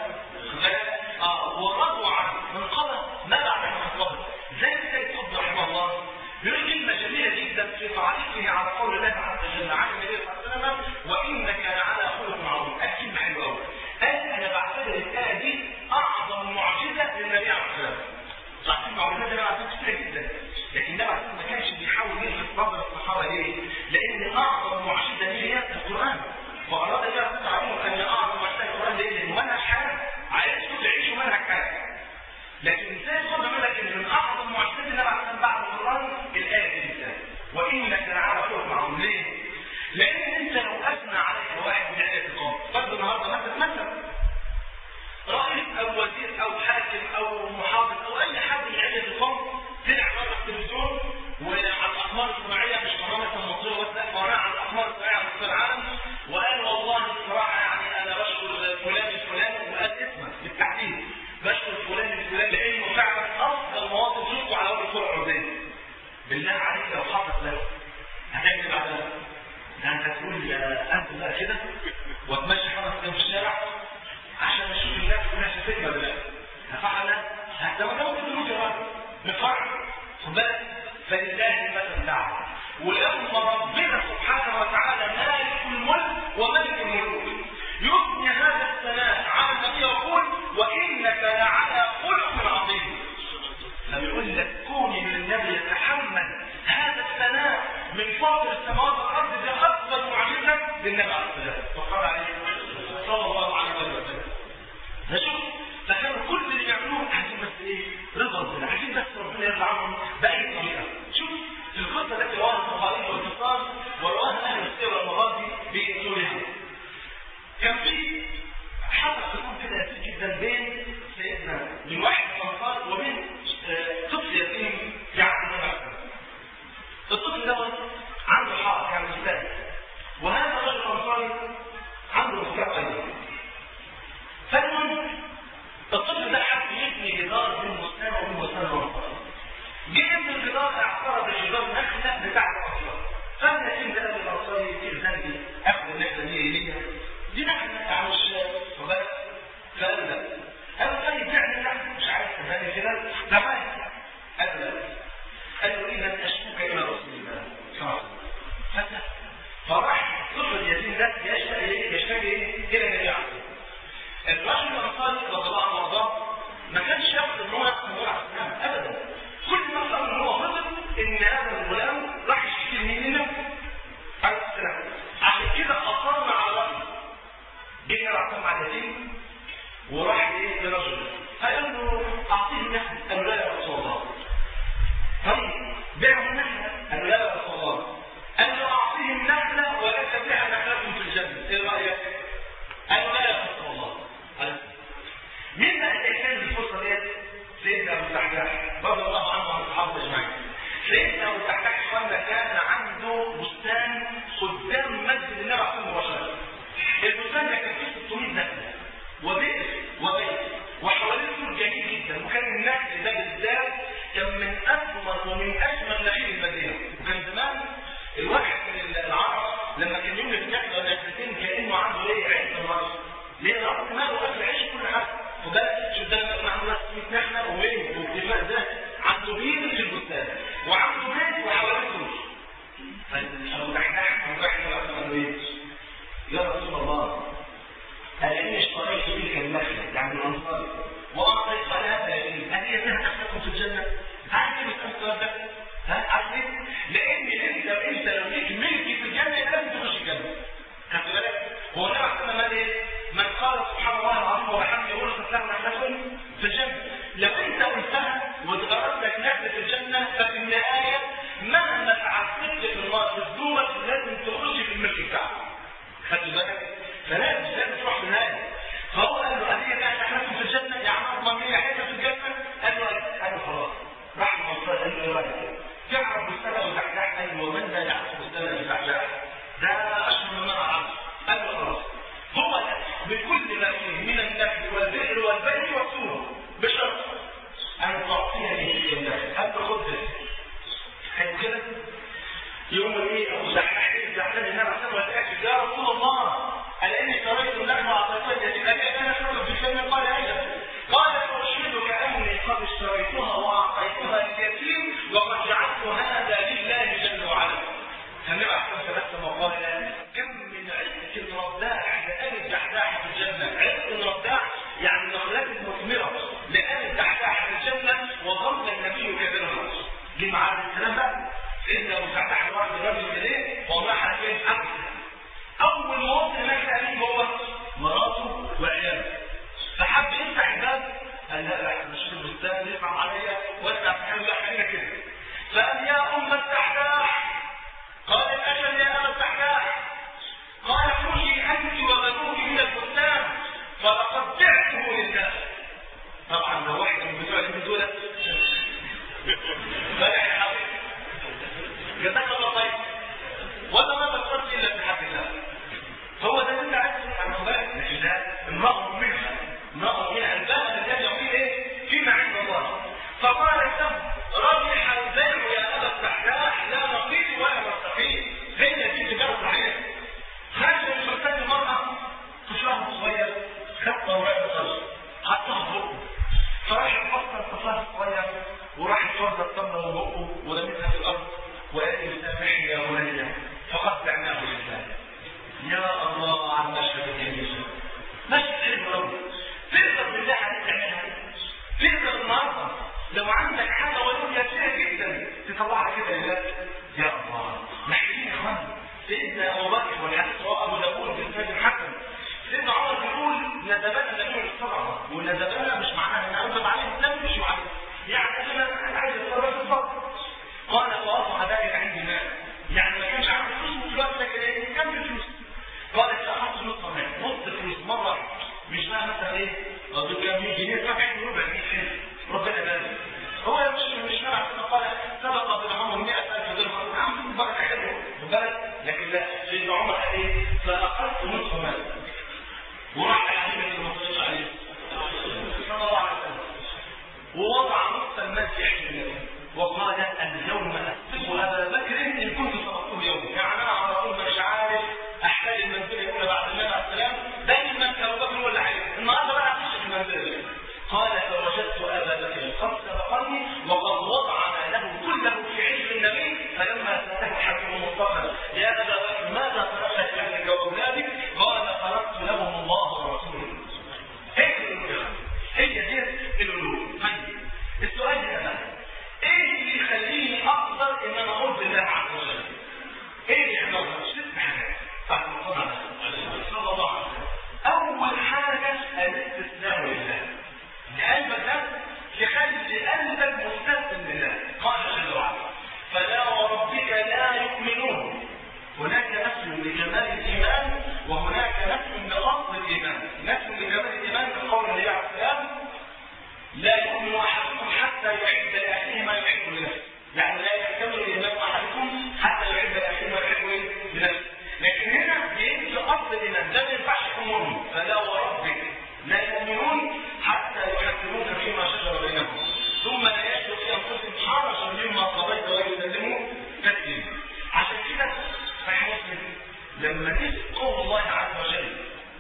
اه ورضوا عنه من قبل ما بعد من قبل. زي سيد قطب رحمه الله يقول كلمه جميله جدا في تعليقه على قول الله عز وجل عن النبي صلى الله عليه وسلم: وانك لعلى خلق عظيم. كلمه حلوه قوي. قال انا بعتبر الايه دي اعظم معجزه للنبي عليه السلام. صح المعجزات دي بقى كتير جدا، لكن النبي عليه السلام ما كانش بيحاول يلفت نظر الصحابه ليه؟ لان اعظم معجزه هي القران. فأراد الله تعالى أن أعظم معجزة القرآن لأن منهج حياة عايزكم تعيشوا منهج حياة. لكن إزاي خد بالك إن من أعظم معجزات النبي عليه السلام بعد القرآن الآية دي، وإنك لعلى خلق عظيم. ليه؟ لأن أنت لو أثنى عليك واحد من عدة القوم، فرض النهارده مثلا مثلا رئيس أو وزير أو حاكم أو محافظ أو أي حد من عدة القوم طلع مرة في التلفزيون وعلى الأقمار الصناعية، مش قناة المصرية بس، لا قناة على الأقمار الصناعية على مستوى العالم، وقال والله الصراحة يعني أنا بشكر فلان الفلاني، وقال اسمه بالتحديد بشكر فلان الفلاني لأنه فعلا أفضل مواطن شفته على وجه الكرة الأرضية. بالله عليك لو حصلت لك هتعمل بعدها؟ أنت هتقول أنت بقى كده وتمشي خمس أيام في الشارع عشان أشوف الناس كلها شافتنا ولا لا؟ هفعل حتى ما كانوا بيقولوا يا راجل نفرح خد بالك. فلله المثل الأعلى. ولما ربنا سبحانه وتعالى مالك الملك وملك الملوك يثني هذا الثناء على النبي يقول: وإنك لعلى خلق عظيم. فيقول لك كوني من النبي يتحمل هذا الثناء من فاطر السماوات والأرض، ده أفضل معجزة للنبي عليه السلام وقال عليه صلى الله عليه وسلم. نشوف فكانوا كل اللي يعملوه عايزين بس ايه؟ رضا ربنا، عايزين بس ربنا يرضى عنهم بأي طريقة. شوف في القصة التي رواها البخاري والاتصال ورواها أهل السير والمغازي بأصولها. كان في حصل خصوم كده يسير جدا بين سيدنا من واحد من الأنصار وبين طفل يتيم يعبد نفسه. الطفل ده عنده حق يعني مستهل، وهذا الرجل الأنصاري عنده مستهل أيضا. فالمهم الطفل ده حب يبني جدار بين مسلم وبين مسلم الأنصار. جه ابن الجدار اعترض الجدار نخله بتاعت الأنصار. فالنسيم ده قال الأنصاري يصير ذنبي أخذ النخله دي ليا، دي نخله يعني مش وبس. فقال لا، قال طيب نعمل نحن مش عارف تفهم كده ده عايز. قال لا، قال له إذا أشكوك إلى رسول الله صلى الله. فراح الطفل اليتيم ده يشتكي يشتكي إلى النبي عليه الرجل الأنصاري رضي الله عنه وارضاه ما كانش ياخد ان هو يقتل النبي عليه السلام ابدا. كل ما قال ان هو فضل ان هذا الغلام راح يشتكي لمين نفسه عليه السلام. عشان كده اصرنا على رايه. جه راح مع اليتيم وراح ايه لرجل فقال له اعطيه النخل. قال له لا يا رسول الله. طيب بيعه النخله. قال له لا يا رسول الله. قال له اعطيه النخله وليس فيها نخله في الجنه. ايه رايك؟ قال له لا يا رسول الله. مين بقى اللي كان الفرصه ديت؟ سيدنا ابو بكر والحديث رواه ابو داوود باسناد حسن، سيدنا عمر بيقول ندبنا النبي الصدقه، والندبنا مش معناها ان انزل عليه الدم مش عليه، يعني انا عايز اتصرف الصدقه. قال فاصبح ذلك عندي مال، يعني ما كانش عنده فلوس في الوقت ده كده كم الفلوس؟ قال فاخذت نص مال، نص فلوس مره مش بقى مثلا ايه؟ قصدي كام مية جنيه سبعين ربع جنيه ربنا يبارك. هو مش مش نبع كما قال سبق ابن عمر مئة ألف درهم، عم بركه حلوه بالك، لكن لا سيدنا عمر قال ايه؟ فاخذت نص مال وراح على النبي ما صلى عليه صلى الله عليه وسلم ووضع نص المال في حجر النبي وقال اليوم اسبق ابا بكر ان كنت سبقته اليوم، يعني انا على طول مش عارف احتاج المنزله الاولى بعد النبي عليه السلام، دايما ابو بكر هو اللي عارف النهارده بقى هتخش في المنزله. قال فوجدت ابا بكر قد سبقني وقد وضع ماله كله في حجر النبي، فلما ساله حكم المصطفى يا ابا بكر ماذا تركت لاهلك واولادك؟ قال تركت لهم الله ورسوله. هي هي دي الالوهيه. طيب السؤال هنا ايه اللي يخليني اقدر ان انا اقول بالله عز وجل؟ ايه اللي يحصل؟ ست حاجات بعد الصلاه صلى الله عليه وسلم. اول حاجه الاستسلام لله، لقلبك ده يخلي قلبك مستسلم لله. قال جل وعلا فلا وربك لا يؤمنون، هناك نفي لجمال الايمان وهناك نفي لاصل الايمان. نفي لجمال الايمان بقول النبي عليه السلام لا يؤمن احدكم حتى يحب لاخيه ما يحب لنفسه، يعني لا يكتمل الايمان احدكم حتى يحب لاخيه ما يحب لنفسه. لكن هنا بيجي اصل الايمان ده ما ينفعش يكون مؤمن. فلا وربك لا يؤمنون حتى يحكموك فيما شجر بينهم ثم لا يجدوا في انفسهم حرجا مما قضيت ويسلموا تسليما. عشان كده صحيح مسلم لما نسال قول الله عز وجل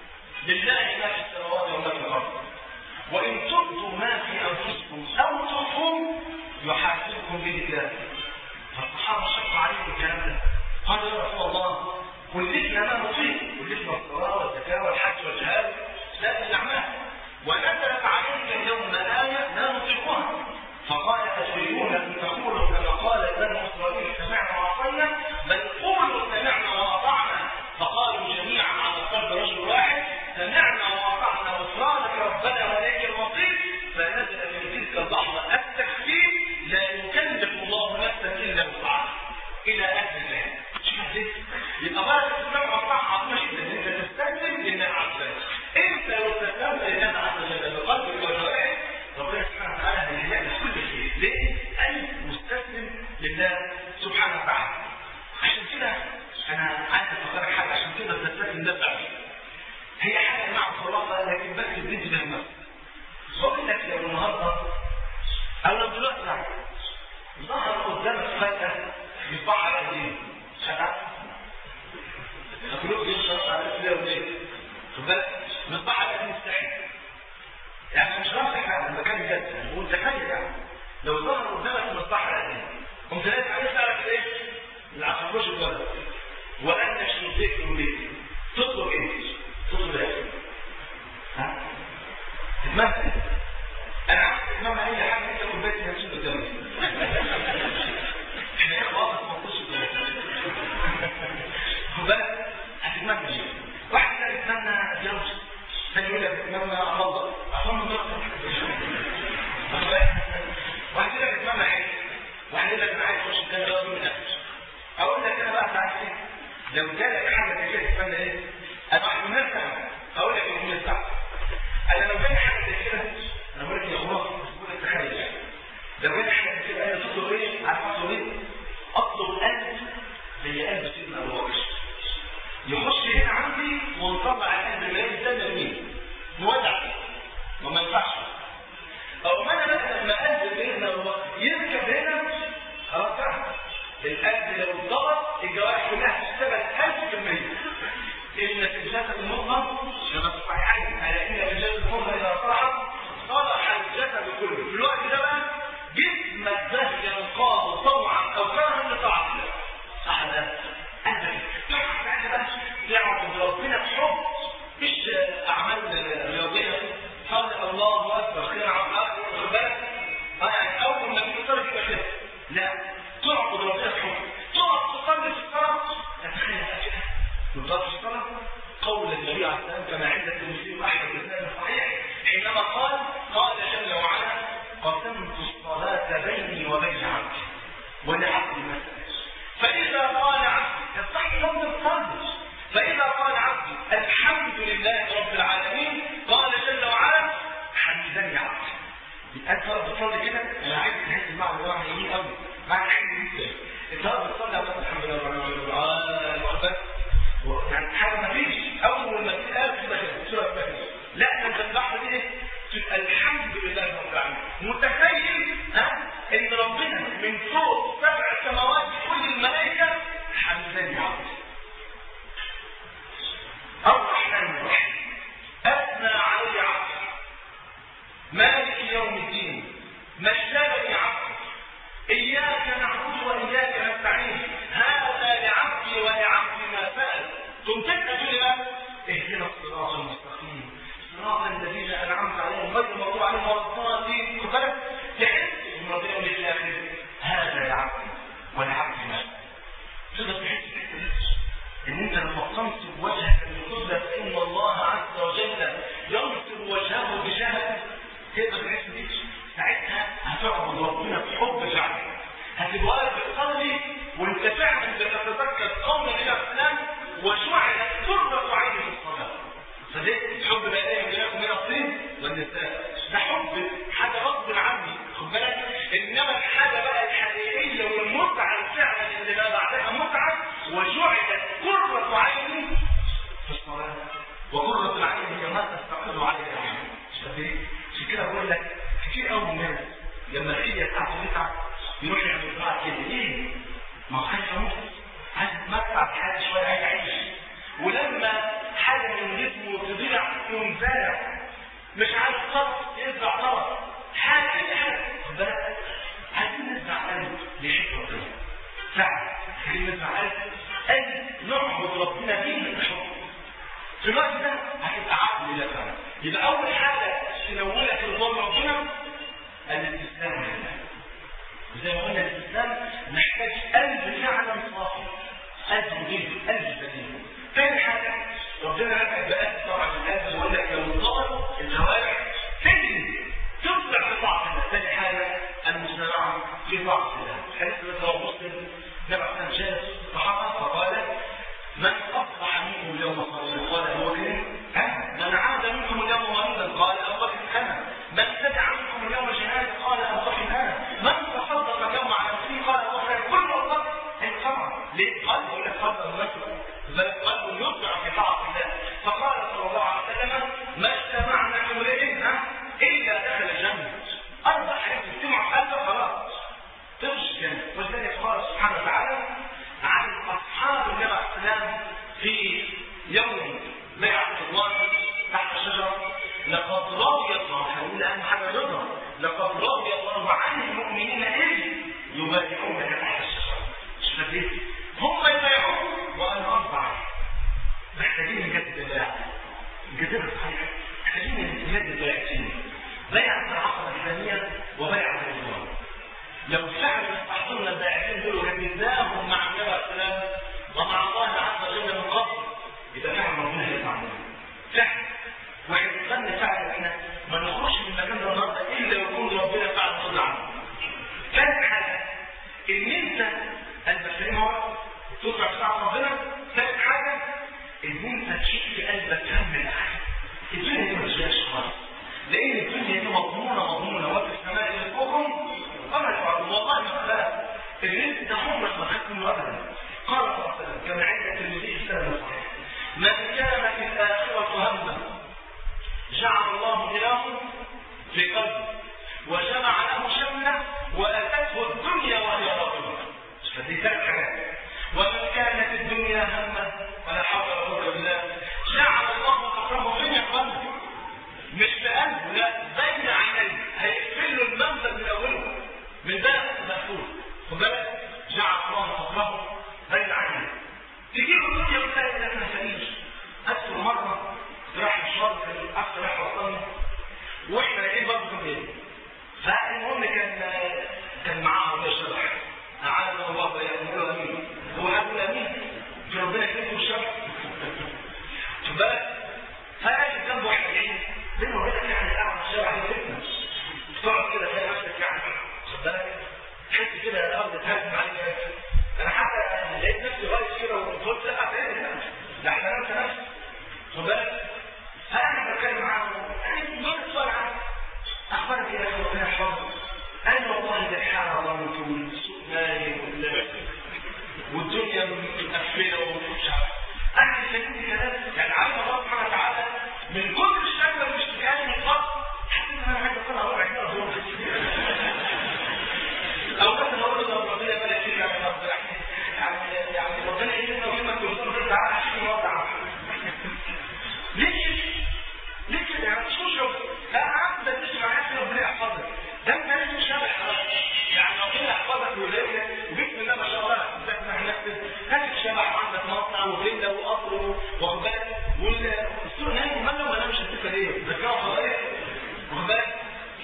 لله ما في السماوات وما في الارض وان تبدوا ما في انفسكم او تخفوه يحاسبكم به الله. فالصحابه شقوا عليهم الكلام ده، قالوا يا رسول الله كلفنا ما نطيق، كلفنا الصلاه والزكاه والحج والجهاد سائر الاعمال، ونزلت عليك اليوم ايه لا نطيقها. فقال اتريدون ان تقولوا كما قال بنو اسرائيل سمعنا وعصينا؟ بل قولوا سمعنا واطعنا. فقالوا جميعا على قلب رجل واحد سمعنا واطعنا غفرانك ربنا واليك المصير. فنزل في تلك اللحظه التكفير لا يكلف الله نفسا الا وسعها الى اخر الآية. يبقى بقى تسمع وطاعة عظيمة جدا، انت تستسلم لله عز وجل. انت لو استسلمت لله عز وجل بقلبك وجوارحك ربنا سبحانه وتعالى هيهيئ لك كل شيء. ليه؟ انت مستسلم لله سبحانه وتعالى. عشان كده انا عايز افكرك حاجه عشان كده تستسلم لله فعلا. هي حاجه مع الخلاصه لكن بس الدين فهمها. بقول لك لو النهارده او لو دلوقتي يعني ظهر قدامك فجاه مصباح على الدين شغال القلوب دي شغاله على كده وليه؟ خد بالك مصباح على الدين مستحيل، يعني مش راسك على المكان الجد. بقول تخيل يعني لو ظهر قدامك مصباح على الدين قمت لازم عايز تعرف ايه؟ العصفوش الولد وانك شرطيك وليه؟ تطلب ايه؟ تطلب ايه؟ ها؟ تتمنى انا عايز تتمنى اي حاجه انت كوبايه نفسك قدامك. احنا يا اخوات ما تبصش خد بالك هتتمنى ايه؟ واحد كده يتمنى يتجوز، ثاني يقول لك اتمنى اخلص اخلص واحد كده يتمنى حاجه، واحد يقول لك انا عايز اخش الجنه من نفسي. اقول لك انا بقى عايز ايه؟ لو جالك حاجه زي كده تتمنى ايه؟ ابقى من نفسي. اقول لك من نفسي انا لو جالي حاجه زي كده انا بقول لك يا اخوات بقول لك تخيل لو جالي حاجه زي كده انا تطلب ايه؟ عارف اطلب ايه؟ اطلب قلب زي قلب سيدنا ابو بكر يخش هنا عندي ونطلع القلب اللي يستنى مين؟ نودع وما ينفعش. او ما انا مثلا لما قلب سيدنا ابو بكر يركب هنا خلاص تعب القلب لو اتضغط الجوارح كلها تشتغل ألف في المية. ان في الجسد المضغه كما في الصحيحين الا ان في الجسد المضغه اذا صلحت صلح الجسد كله. في الوقت ده بقى جسمك ده ينقاد طوعا من طرف الصلاة قول النبي عليه السلام كما عند الترمذي وأحمد بن صحيح حينما قال قال جل وعلا قسمت الصلاة بيني وبين عبدي ولعبدي مثلا فإذا قال عبدي يستحق لفظ القلب فإذا قال عبدي الحمد لله رب العالمين قال جل وعلا حمدني عبدي. أنت بتصلي كده أنا عايز تحس المعنى ده معنى جميل قوي معنى حلو جدا. أنت بتصلي على الحمد لله رب العالمين يعني حاجة ما فيش أول ما تتقال كده كده سورة ما فيش لا أنت تبحث دي تبقى الحمد لله رب العالمين متخيل ها إن ربنا من فوق سبع سماوات كل الملائكة حمدني عبدي الرحمن الرحيم أثنى علي عبدي مالك يوم الدين مجدني عبدي إياك نعبد وإياك نستعين هذا لعبدي ولعبدي ما سأل ثم تبقى تقول بقى اهدنا الصراط المستقيم صراط الذين أنعمت عليهم غير المغضوب عليهم ولا الضالين خد بالك تحس إن ربنا يقول لك يا أخي هذا لعبدي ولعبدي ما سأل تقدر تحس إن أنت لما تنصب وجهك للقبلة فإن الله عز وجل ينصب وجهه بجهل تقدر تحس بيه ساعتها هتعبد ربنا بحب فعلا هتبقى واقف بتصلي وانت فعلا بتتذكر قول النبي عليه السلام وجعلت قرة عيني في الصلاة. صدقت حب بقى من من الطين والنساء ده حب حاجة غصب عني خد بالك انما الحاجة بقى الحقيقية والمتعة فعلا اللي بقى بعدها متعة وجعلت قرة عيني في الصلاة وقرة العين هي ما تستقر عليها العين. عشان كده بقول لك كتير قوي من الناس لما هي بتاعته متعة يروح يعمل بقى كده ايه؟ ما هو خايف يموت عايز يتمتع بحاجة شوية عايز يعيش ولما حاجة من جسمه تضيع يوم زارع مش عارف طرف يزرع طرف حاجة ايه حاجة خد بالك عايزين نزرع قلب ليحب ربنا فعلا عايزين نزرع قلب قلب نعبد ربنا فيه من الحب في الوقت ده هتبقى عقل لله فعلا. يبقى أول حاجة تنولك رضوان ربنا الاستسلام لله. زي ما قلنا الاستسلام محتاج قلب فعلا صافي قلب نظيف قلب سليم. ثاني حاجة ربنا نفعل بقى طبعا القلب ويقول لك لو طار الجوارح تجري تطلع في طاعة الله. ثاني حاجة المسارعة في طاعة الله. حديث مثل هو مسلم نبع سنة جالس الصحابة فقال من أصبح منكم اليوم صالحا قال أبو بكر أنا من عاد منكم اليوم مريضا قال أبو بكر أنا من ابتدع منكم اليوم جنازة قال أبو بكر أنا من تصدق اليوم على نفسه قال أبو بكر كل وقت أنت طبعا ليه؟ قال يقول لك قلبه المسلم بل قلبه يطلع في طاعة الله. فقال صلى الله عليه وسلم ما اجتمعنا امرئ إلا دخل الجنة. أربع حاجات اجتمعوا قلبه خلاص تمشي جنة. ولذلك قال سبحانه وتعالى عن أصحاب النبي عليه السلام في يوم بيعة الله تحت الشجرة لقد رضي الله هنقول أهم حاجة رضا لقد رضي الله عن المؤمنين إذ يبايعونك تحت الشجرة. مش فاكرين هم يبايعون وأنا أرضى محتاجين نجدد البيعة نجددها صحيح محتاجين نجدد بيعتين بيعة العقبة الإسلامية وبيعة الإسلام. لو فعلا استحضرنا البائعين دول وجددناهم مع النبي عليه السلام ومع الله عز وجل من قبل يبقى فعلا ربنا هيسمعنا فعلا وهيتقن فعلا احنا ما نخرجش من المكان ده النهارده الا يكون ربنا فعلا رضي عنه. ثالث حاجه ان انت البشرين هو تطلع بتاع ربنا. ثالث حاجه ان انت تشوف في قلبك هم الاحد كلمني كلام يعني عارف الله سبحانه وتعالى من كل الشكوى اللي اشتكاني من الفقر حسيت ان انا عايز اطلع ربع جنيه اظن او مثلا اقول له ربنا بقى يشيل يعني يعني يعني ربنا يجيبنا ويجيبنا توصل له تعالى عشان نوضع ليه ليه كده يعني مش شغل لا عم ده تسمع حاجه ربنا يحفظك ده انت لازم تشتغل يعني ربنا يحفظك ولايه وبسم الله ما شاء الله انت هنفذ هات شبع عندك مصنع وفيلا وقصر واخد بالك والسوق نايم ماله ولا مش هتفكر ليه ذكاء خلاص واخد بالك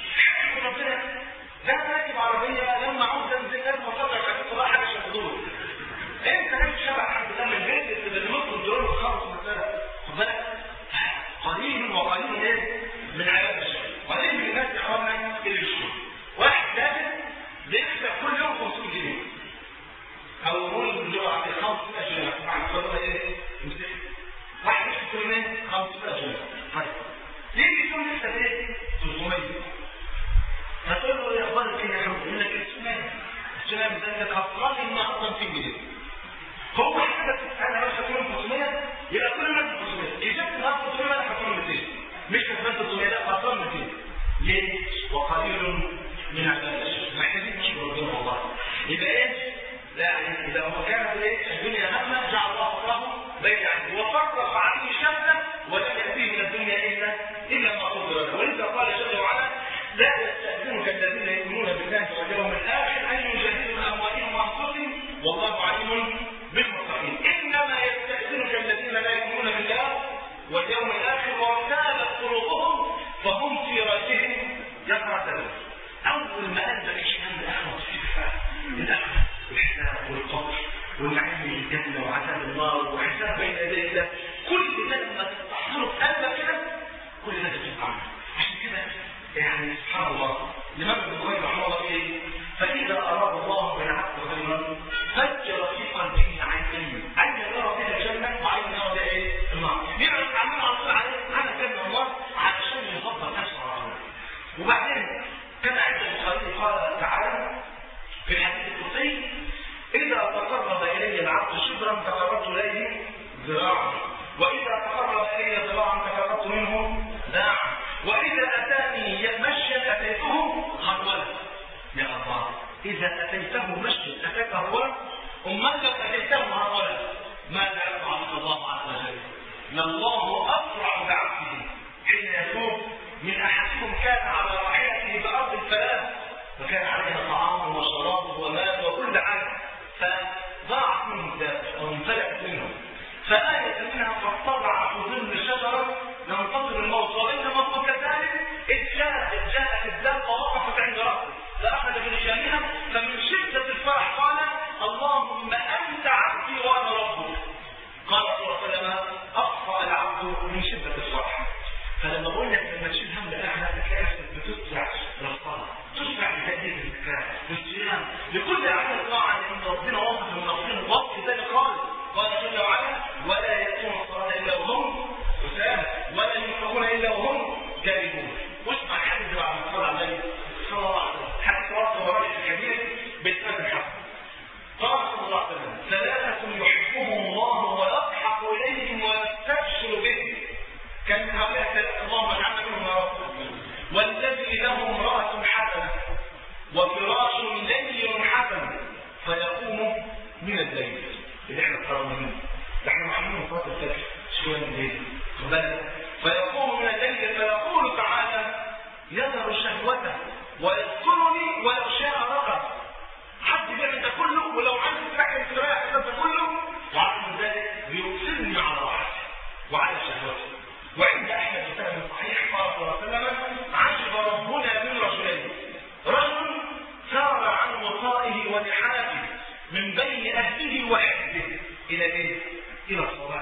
ربنا ده راكب عربيه لما عاوز انزل لازم اطلع كده حاجه عشان تدور انت لازم شبع الحمد لله من البيت اللي نص الدور خالص مثلا واخد بالك قليل وقليل ايه من عيال الشغل قليل من الناس يحرمنا اللي الشغل واحد داخل بيكسب كل يوم خمسمية جنيه او نقول باللغه على خمسمية جنيه مع القانون ايه مسك واحد يكسب كل يوم خمسمية جنيه طيب ليه يكون يكسب ايه ثلاثمية هتقول له يا اخبارك ايه يا حبيبي يقول لك السنه السنه بتاعتك هتطلع النهارده مئتين جنيه هو حسب انا بس هكون خمسمية يبقى كل ما خمسمية كسبت النهارده ثلاثمية انا هكون مئتين مش كسبت ثلاثمية لا هكون مئتين ليه وقليل من عباد محتاجين نشكر ربنا والله يبقى ايه لا اذا هو كانت ايه الدنيا همه جعل الله فقره بين عينيه وفرق عليه شمسه ولم ياتيه من الدنيا الا الا ما قدر له ولذا قال جل وعلا لا يستأذنك الذين يؤمنون بالله واليوم الآخر أن يجاهدوا أموالهم وأنفسهم والله عليم بالمتقين إنما يستأذنك الذين لا يؤمنون بالله واليوم الآخر وارتابت قلوبهم فهم في رأسهم يترددون أول ما أنزل الشيطان الآخرة والاستغفار الآخرة والحساب والقبر والنعيم الجنة وعذاب النار وحساب بين يدي الله كل ده لما تحصله في قلبك كده كل ده تتوقع عشان كده يعني سبحان الله الإمام ابن القيم رحمه الله ايه فإذا أراد الله بالعبد خيرا فجر في قلبه عينين عين يرى بها الجنة وعين يرى بها ايه النار يعرف عمال على طول عليه على الجنة والنار علشان يفضل نفسه على الله وبعدين كما عند البخاري قال تعالى في الحديث القدسي إذا تقرب إلي العبد شبرا تقربت إليه ذراعا وإذا تقرب إلي ذراعا تقربت منه ذراعا وإذا أتاني مشيا أتيته هرولا يا الله إذا أتيته مشيا أتيته هرولا أمال لو أتيته هرولا ماذا يفعل الله عز وجل الله أسرع بعبده حين يتوب من أحدكم كان على راحلته بأرض الفلاة وكان عليها طعام وشراب وماء وكل حاجة فضاعت منه الدابة وانفلت منه فآية منها فاطلع في ظل شجرة ينتظر الموت وبينما هو كذلك إذ جاءت جاءت الدابة ووقفت عند رأسه فأخذ بلسانها فمن شدة الفرح قال اللهم أنت عبدي وأنا ربك قال صلى الله عليه وسلم أخطأ العبد من شدة الفرح فلما بقول لك لما تشيل هم الآخرة تلاقي نفسك بتسرع للصلاة تسرع لتأدية الذكر والصيام لكل أعمال طاعة لأن ربنا وصف المنافقين وصف ذلك خالص قال جل وعلا ولا يأتون الصلاة إلا وهم وسلام ولا ينفقون إلا وهم كارهون واسمع الحديث بعد ما قال عليه صلى الله عليه وسلم حديث راسه ورجل الكبير بإسناد الحسن قال صلى الله عليه وسلم ثلاثة يحبهم الله ويضحك إليهم ويستبشر بهم كان من هؤلاء ثلاثة اللهم اجعلنا منهم يا رب والذي له امرأة حسنة وفراش ليل حسن فيقوم من الليل اللي احنا اقتربنا منه احنا محمولين صلاة الفجر شوية من الليل فيقوم من الليل فيقول تعالى يذر شهوته ويذكرني ولو شاء رقب حد بيعمل ده كله ولو عايز يستحي استراحة ده كله وعلى ذلك بيرسلني على راحته وعلى شهوته وعند احمد بن صحيح قال صلى الله عليه وسلم عجب ربنا من رجلين رجل سار عن وصائه ولحافه من بين اهله وحزبه الى ايه؟ الى الصلاه.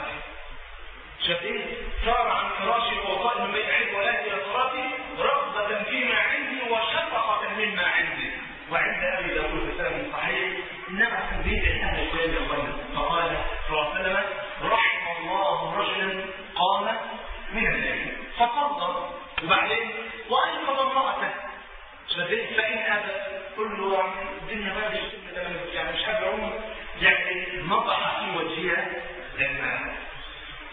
شاف ايه؟ سار عن فراشه ووصائه من بين اهله واهله الى صلاته رغبه فيما عندي وشفقه مما عندي. وعند ابي داود بسند صحيح انما كان بيدعي اهل القيام يا اخوانا فقال صلى الله عليه وسلم رحم الله رجلا قام من الليل فصلى وبعدين وايقظ امراته فان ابى قل له الدنيا ما يعني مش حابب اعوم يعني نضح في وجهها الماء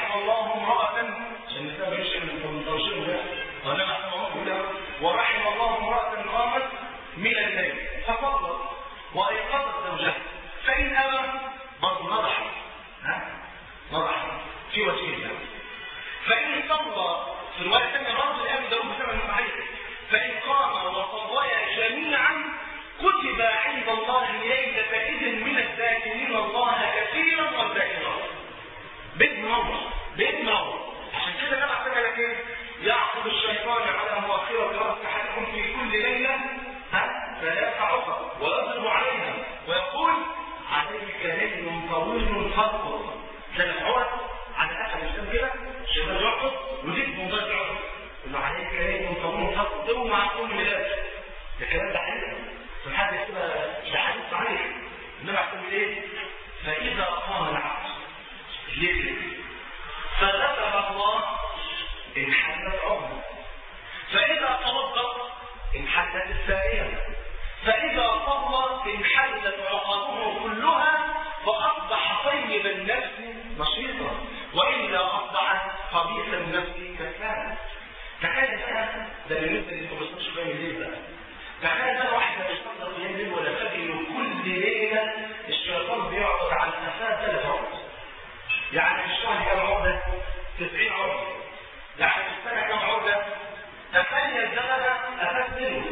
ورحم الله امرأة عشان النساء بيمشي من التوشير ده وانما احنا ورحم الله امرأة قامت من الليل فصلت وايقظت زوجها فان ابى برضه نضح ها نضح في وجهها فان صلى في الروايه الثانيه برضه لابي داود بسبب المعيد فان قام وصليا جميعا كتب عند الله ليلة إذن من الذاكرين الله كثيرا والذاكرات بإذن الله بإذن الله عشان كده انا بعتقد لك ايه يعقد الشيطان على مؤخرة رأس أحدكم في كل ليلة ها فلا عقب ويضرب عليها ويقول عليك ليل طويل خطر ثلاث عقد على أحد الإسلام كده الشيطان يعقد وزيد منضج عقد إنه عليك ليل طويل خطر ده مع كل ليلة الكلام ده حقيقي فالحاجة كده ده حديث صحيح إنما اعتمد ايه فإذا قام العبد ليه فذكر الله انحلت عمره فإذا توضأ انحلت الثانية فإذا صلى انحلت عقده كلها فأصبح طيب النفس نشيطا وإلا أصبح خبيث النفس كسلانا. تخيل بقى ده بالنسبة اللي ما بيصلش قيام الليل بقى تخيل بقى واحد ما بيصلي قيام الليل ولا فجر كل ليلة الشيطان بيعرض على الأساس ثلاث عقد يعني في الشهر كم عقدة؟ تسعين عقدة يعني في السنة كم عقدة؟ تخيل زمن أفاس منه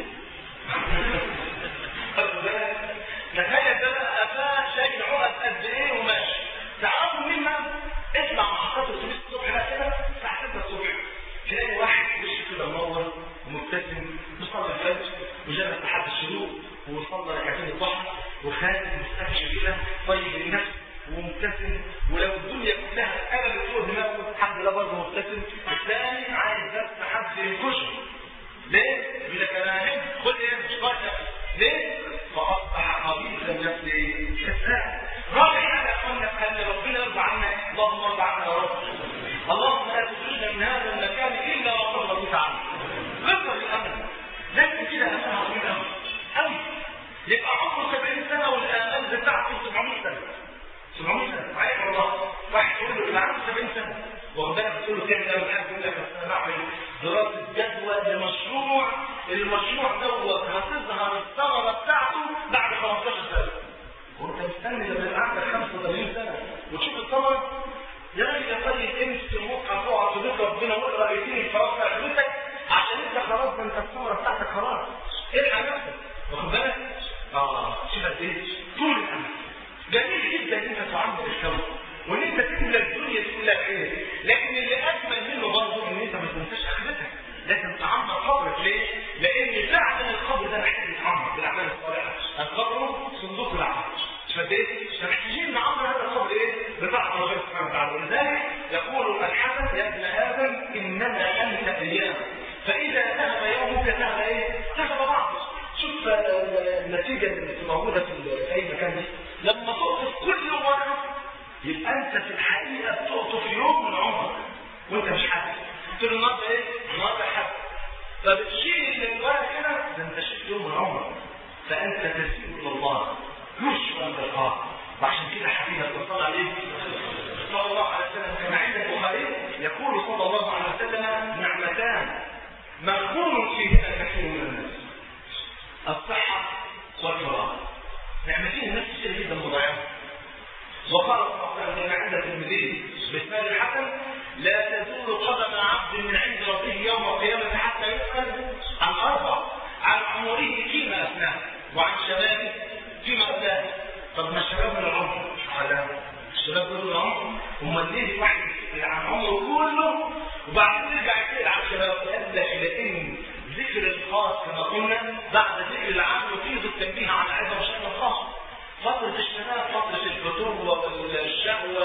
تخيل زمن أفاس شايل عقد قد إيه وماشي تعرفوا مما اسمع محطات الاتوبيس الصبح بقى كده الساعة ستة الصبح تلاقي واحد وشه كده منور ومبتسم بيصلي الفجر وجالس لحد الشروق وصلى ركعتين الضحى وخارج مستكشف كده طيب النفس ومبتسم ولو الدنيا كلها قلبت فوق دماغه الحمد لله برضه مبتسم الثاني عايز بس حد ينكشه ليه؟ يقول لك انا هنام خد ايه مش قادر ليه؟ فاصبح خبيث النفس كسلان. رابع حاجه قلنا ان ربنا يرضى عنا اللهم ارضى عنا يا رب اللهم لا تخرجنا من هذا المكان الا وقد رضيت عنه. غفر الامر لكن كده امانه عظيمه قوي قوي يبقى عمره سبعين سنه والامال بتاعته سبعمائة سنه سبعمائة سنه صحيح والله واحد يقول له انا عندي سبعين سنه واخد بالك تقول له تعمل ايه ولا يقول لك انا بعمل دراسه جدوى لمشروع المشروع دوت هتظهر الثمره بتاعته بعد خمستاشر سنه وانت مستني لما يبقى عندك خمسة وثمانين سنه وتشوف الثمره يا راجل يا طيب امسك موقع تقعد في بيت ربنا واقرا ايتين الفراغ بتاع فلوسك عشان انت خلاص ده انت الثمره بتاعتك خلاص الحق نفسك واخد بالك اه شوف قد ايه طول الامل جميل جدا ان انت تعمر الكون وان انت تملى الدنيا دي كلها خير لكن اللي اجمل منه برضه ان انت ما تنساش اخرتك لازم تعمر قبرك ليه؟ لان فعلا القبر ده محتاج يتعمر بالاعمال الصالحه القبر صندوق العمل فقد ايه؟ فمحتاجين نعمر هذا القبر ايه؟ بطاعه الله سبحانه وتعالى ولذلك يقول الحسن يا ابن ادم انما انت ايام فاذا ذهب يومك ذهب ايه؟ ذهب بعضه. شوف النتيجه اللي موجوده في اي مكان دي لما تقطف كل يوم مره يبقى انت في الحقيقه بتقطف يوم من عمرك وانت مش حاسس تقول النهارده ايه؟ النهارده حاسس فبتشيل اللي جواك كده ده انت شلت يوم من عمرك فانت تسير الى الله يشفى من القاع وعشان كده حبيبك صلى عليه صلى الله عليه وسلم كما عند البخاري يقول صلى الله عليه وسلم نعمتان مغبون فيهما كثير من الناس الصحة والفراغ نعمتين الناس كثير جدا مضيعة وقال صلى الله عليه وسلم عند الترمذي بإسناد الحسن لا تزول قدم عبد من عند ربه يوم القيامة حتى يسأل عن أربع عن عمره فيما أفناه وعن شبابه فيما أفناه. طب ما الشباب من العمر على الشباب من العمر هم ليه واحد عن عمره كله وبعدين يرجع يسأل عن الشباب قال لك لأن ذكر الخاص كما قلنا بعد ذكر العام يفيد التنبيه على عدم شأن الخاص. فترة الشباب فترة الفتوة والشهوة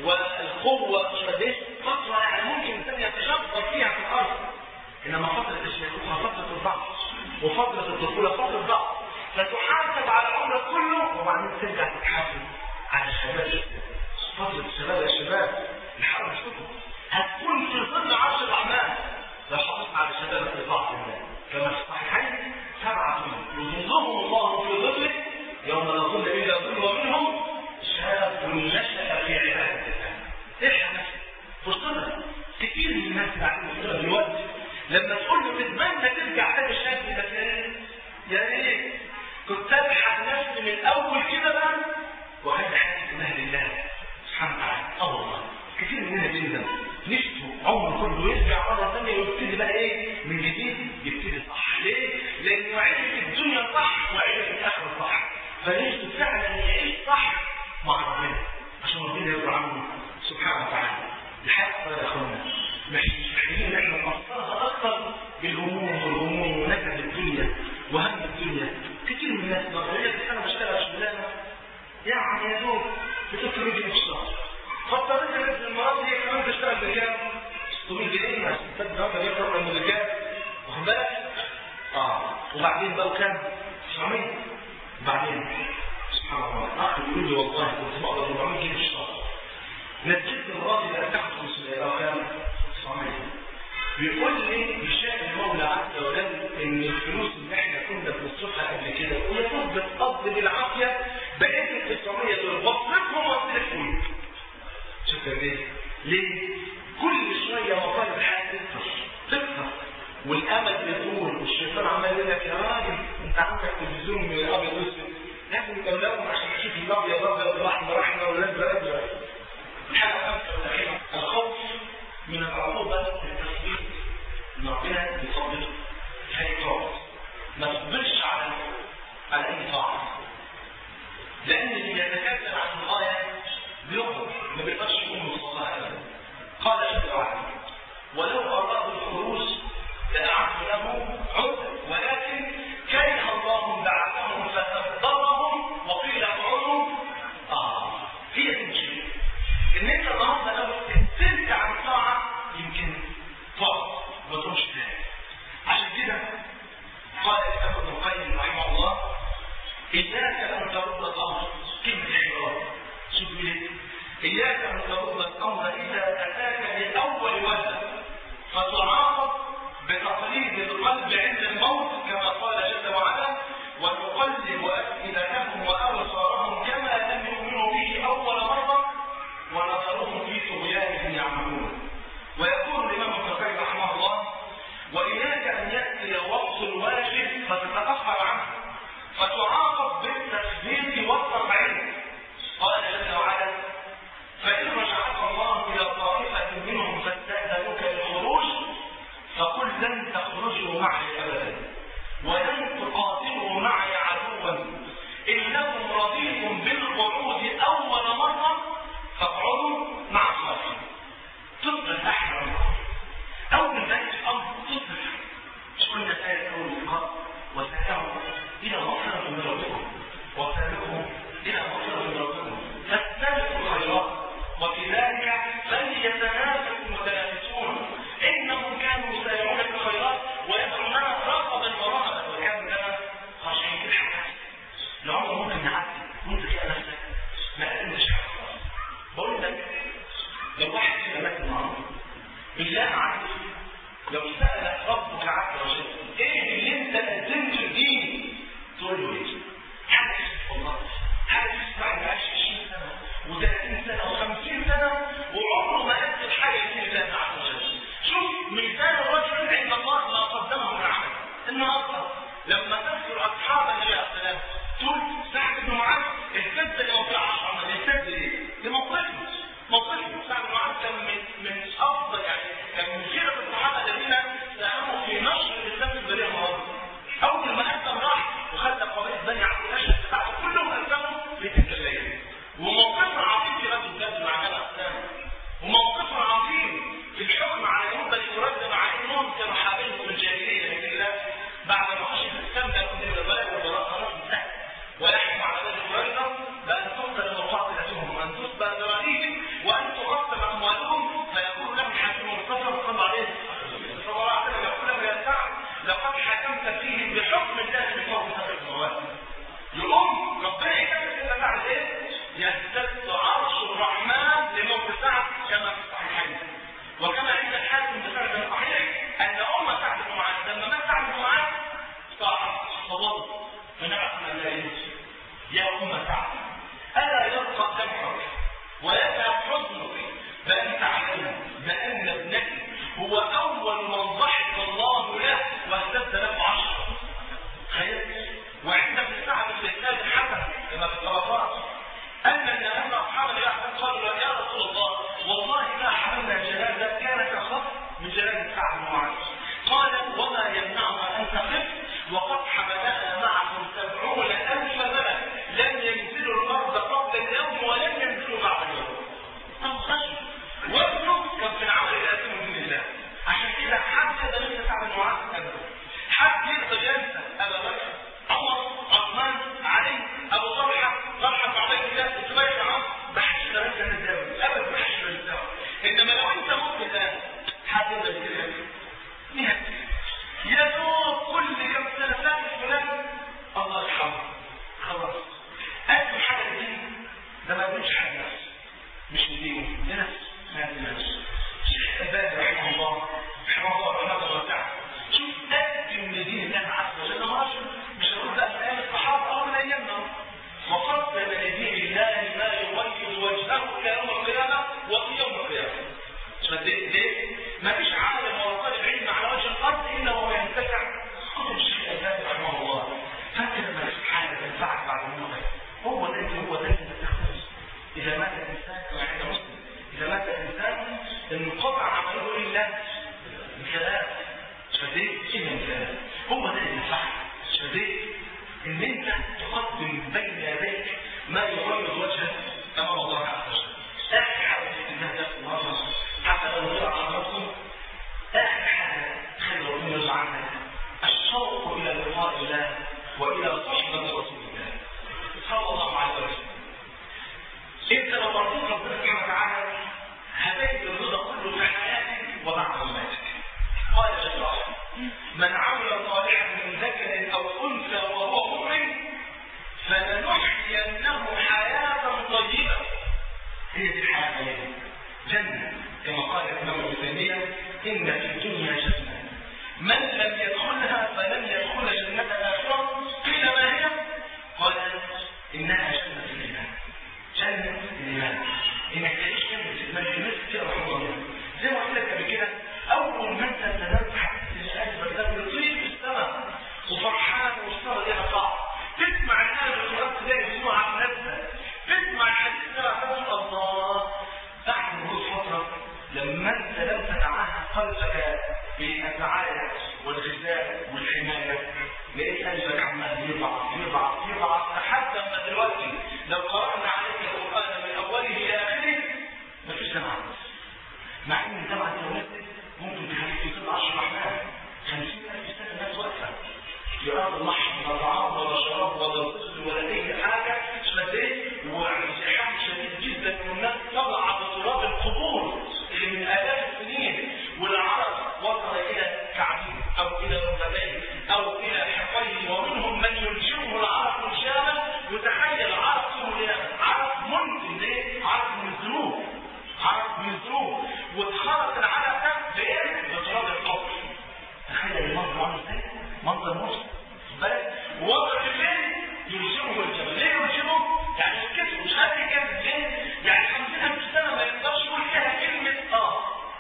والقوة فترة يعني ممكن الإنسان يتشبر فيها في الأرض إنما فترة الشيخوخة فترة الضعف وفترة الطفولة فترة الضعف فتحاسب على عمرك كله وبعدين ترجع تتحاسب على الشباب. فترة الشباب يا شباب الحرب الشكر هتكون في ظل عرش الرحمن لو حافظت على الشباب في طاعة الله كما في الصحيحين سبعة يظلهم الله في ظله يوم لا ظل إلا ظل ومنهم شاب نشأ في عبادة الله. احنا نفسك فرصتنا الهموم والغموم ونكد الدنيا وهم الدنيا. كتير من الناس يقول لك انا بشتغل شغلانه يعني يا دوب بتدخل رجلي في الشهر، فاضطريت انزل المرات دي كمان بشتغل بكام؟ ستمية جنيه عشان تصدق ده يقرا من الرجال، واخد بالك؟ اه وبعدين بقى كام؟ تسعمية. وبعدين سبحان الله اخر يقول لي والله كنت بقبض أربعمية جنيه في الشهر، نزلت المرات دي تحت خمسمية او كام؟ تسعمية. بيقول لي يشاء المولى عز وجل ان الفلوس اللي احنا كنا بنصرفها قبل كده ويكون بتقضي بالعافيه بقيت ال تسعمية دول بصرفهم واصرفهم. شوف ليه؟ ليه؟ كل شويه مصاري الحياه تكتر تكتر والامل بيطول والشيطان عمال يقول لك يا راجل انت عندك تلفزيون من الابيض والاسود لازم تولوهم عشان تشوف الابيض ابيض رحمه رحمه والازرق ازرق. الحاجه الخامسه والاخيره الخوف من العقوبه التصديق. ان ربنا يصدق فيقرأ ما تصبرش على على اي طاعه، لان اللي يتكلم عن الغايه بيخرج ما بيقدرش يكون مصطفى ابدا. قال جل وعلا ولو ارادوا الخروج لاعدوا له عذرا ولكن كره الله بعثهم فثبطهم وقيل اقعدوا. اه هي دي المشكله ان انت النهارده لو كنت عن طاعه يمكن تقع ما تقومش تاني. عشان كده قال الإمام ابن القيم رحمه الله إياك أن ترد الأمر كلمة الحوار. شوف ليه؟ إياك أن ترد الأمر إذا أتاك لأول وجه فتعاقب بتقليد القلب عند الموت كما قال جل وعلا ونقلب أفئدتهم وأبصارهم كما لم يؤمنوا به أول مرة ونظرهم في طغيانهم يعملون. ويقول الإمام ابن القيم رحمه الله وإياك أن يأتي وقت الواجب فتتأخر عنه فتعاقب بالتثبيت والتقعيد. قال جل وعلا فإن رجعك الله إلى طائفة منهم فاستأذنوك للخروج فقل لن تخرجوا معي أبدا ولن تقاتلوا معي عدوا إنكم رضيتم بالقعود أول مرة فاقعدوا مع الصالحين. تصبر أحلى أول ذلك الأمر تصبر. مش قلنا آية أول اللقاء وسألهم إلى مغفرة من ربكم وسألهم إلى مغفرة من ربكم فاستبقوا الخيرات وفي ذلك فليتنافس المتنافسون إنهم كانوا يسارعون في الخيرات ويدعوننا رغبا ورهبا وكانوا لنا خاشعين في الحياة. العمر ممكن يعدي وانت تلاقي نفسك ما قدمتش حاجة. بقول لك لو واحد كده مات النهارده بالله عليك لو سألك ربك عز وجل ايه اللي انت قدمته لدين تقول له ايه؟ حاجه والله حاجه تسمع ما عاش عشرين سنه وثلاثين سنه وخمسين سنه وعمره ما قدم حاجه لدين الله عز وجل. شوف ميزان الرجل عند الله ما قدمه من عمل. النهارده لما تذكر اصحاب النبي عليه السلام تقول سعد بن معاذ اهتز لموضوع عشر عمل اهتز ليه؟ لموقفه موقفه. سعد بن معاذ كان من من افضل يعني كان من خيره الصحابه الذين ساهموا في نشر الاسلام في البريه النهارده. الانسان كما عند مسلم اذا مات الانسان انقطع عمله الا بثلاث شديد الا بثلاث. هو ده الانسان شديد ان انت تقدم بين يديك ما يغير وجهك امام الله عز وجل. اخر حاجه في النهايه في النظر حتى لو طلع على راسه اخر حاجه خير ربنا يرضى عنك الشوق الى لقاء الله والى صحبه رسول الله صلى الله عليه وسلم. انت لو مرضيت ربنا سبحانه وتعالى هتجد الرضا كله في حياتك وبعد مماتك. قال جل وعلا من عمل صالحا من ذكر او انثى وهو مؤمن فلنحيينه حياه طيبه. هي دي الحياه طيبه جنه كما قال الامام ابن تيميه ان في الدنيا جنه من لم يدخلها فلن يدخل جنه الاخره. قيل ما هي؟ قال انها جنه الايمان. جنه الايمان انك تعيش جنه الايمان الناس كتير رحمه الله زي ما قلت لك قبل كده. اول ما انت تنام حاسس ان قلبك ده بيطير في السماء وفرحان والصلاه دي صعب. تسمع الآية القرآن تلاقي دموع على نفسك. تسمع الحديث ده تقول الله. بعد مرور فترة لما انت لم تتعهد قلبك بالسعادة والغذاء والحماية لقيت قلبك عمال يضعف يضعف يضعف لحد ما دلوقتي لو قرأنا عليك القرآن من أوله إلى آخره مفيش دمعة. مع إن الدمعة دي ممكن تخليك تطلع عشر رحمن خمسين ألف سنة الناس واقفة يراد اللحم ولا طعام ولا شراب ولا طفل ولا أي حاجة شديد وازدحام شديد جدا والناس طلع بتراب القبور اللي من آلاف السنين والعرق وصل إلى كعبين أو إلى ركبتين أو إلى حقين ومنهم من يلجمه العرق الشامل يتخيل عرق عرق منتن ليه؟ عرق من الذنوب عرق من الذنوب واتخلط العرق ده بإيه؟ بتراب القبر. تخيل المنظر عامل ازاي؟ منظر مرسل بالك ووضع الليل يلزمه الجبل. ليه يلزمه؟ يعني الكسر مش قادر يكمل. ليه؟ يعني خمسين ألف سنة ما يقدرش يقول فيها كلمة اه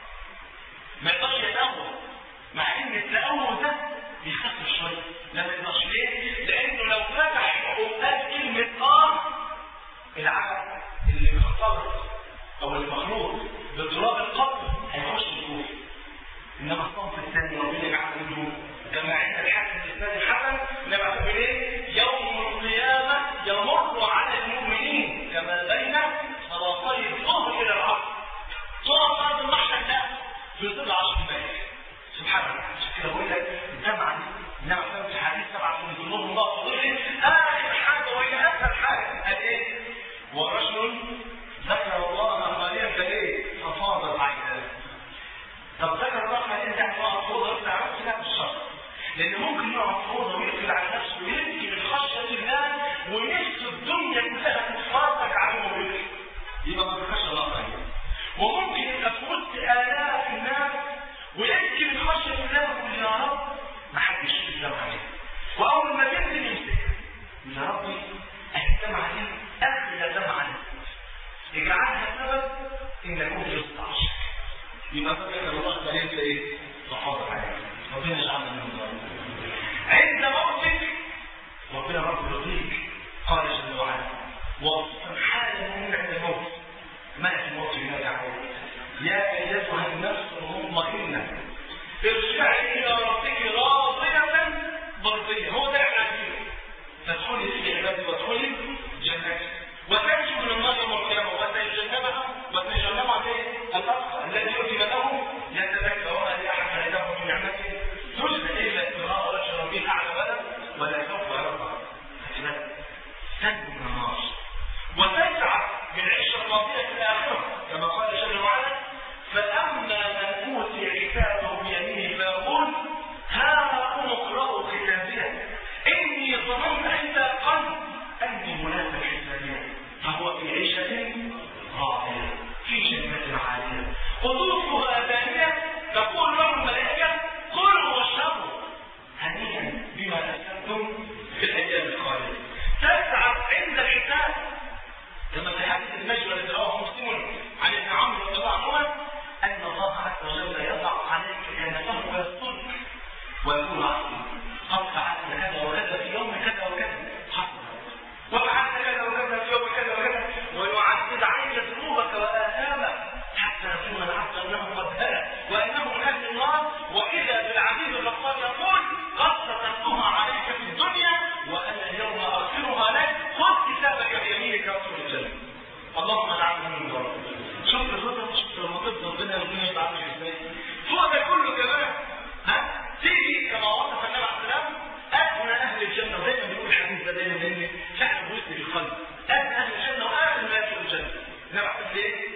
ما يقدرش يتأول. مع ان التأول ده بيخفف شوية لا ما يقدرش. ليه؟ لانه لو فتح وقال كلمة اه العرق اللي مختلط او المخلوط بتراب القبر هيخش الجوف. انما الصنف الثاني ربنا يجعل منه كما عند الحاكم الاسناد الحسن لما تقول ايه؟ يوم القيامه يمر على المؤمنين كما بين صلاتي الظهر الى العصر. طول ارض المحشر ده في ظل عشر دقائق. سبحان الله. عشان كده بقول لك الجامعه دي انما كان في حديث سبعه من ظلهم الله في ظله اخر حاجه وهي اسهل حاجه قال ايه؟ ورجل ذكر الله خاليا فايه؟ ففاضت عيناه. طب ذكر الله خاليا ده هتقعد فوضى بتاع نفسه لا مش شرط. لان ممكن يقعد فوضى ويقفل على نفسه ويبكي من خشيه الله ونفس الدنيا كلها تتفرج عليه ويبكي. يبقى ما بيخش الله خاليا. وممكن يبقى في وسط آلاف الناس ويبكي من خشيه الله ويقول يا رب ما حدش يسلم عليه. واول ما ينزل يمسكها يا ربي الدمعه دي اغلى دمعه اجعلها سبب ان يكون في الصعش. يبقى فكر الله خليك ايه؟ صحابه عليك. ربنا يجعلنا من الله. عند موتك ربنا رب يرضيك. قال جل وعلا وصفا حال المؤمن عند الموت. ملك الموت ينادي عليه يا ايتها النفس المطمئنه ارجعي الى ربك راضيه مرضيه. هو ده العزيز. فادخلي في عبادي وادخلي جنتي وتنجو من النار يوم القيامه وتتجنبها وتتجنبها الاخ الذي يؤتي له يتذكر وما لاحد عنده من نعمته تجزى الا ابتغاء وجه ربه الاعلى بلد ولا سوف يرضى. تنجو من النار وتسعى بالعيشه الراضيه في الاخره كما قال جل وعلا فاما من اوتي كتابه بيمينه فيقول ها اقرأوا كتابيه اني ظننت عند قلب اني ملاك حسابيه. فهو في عيشه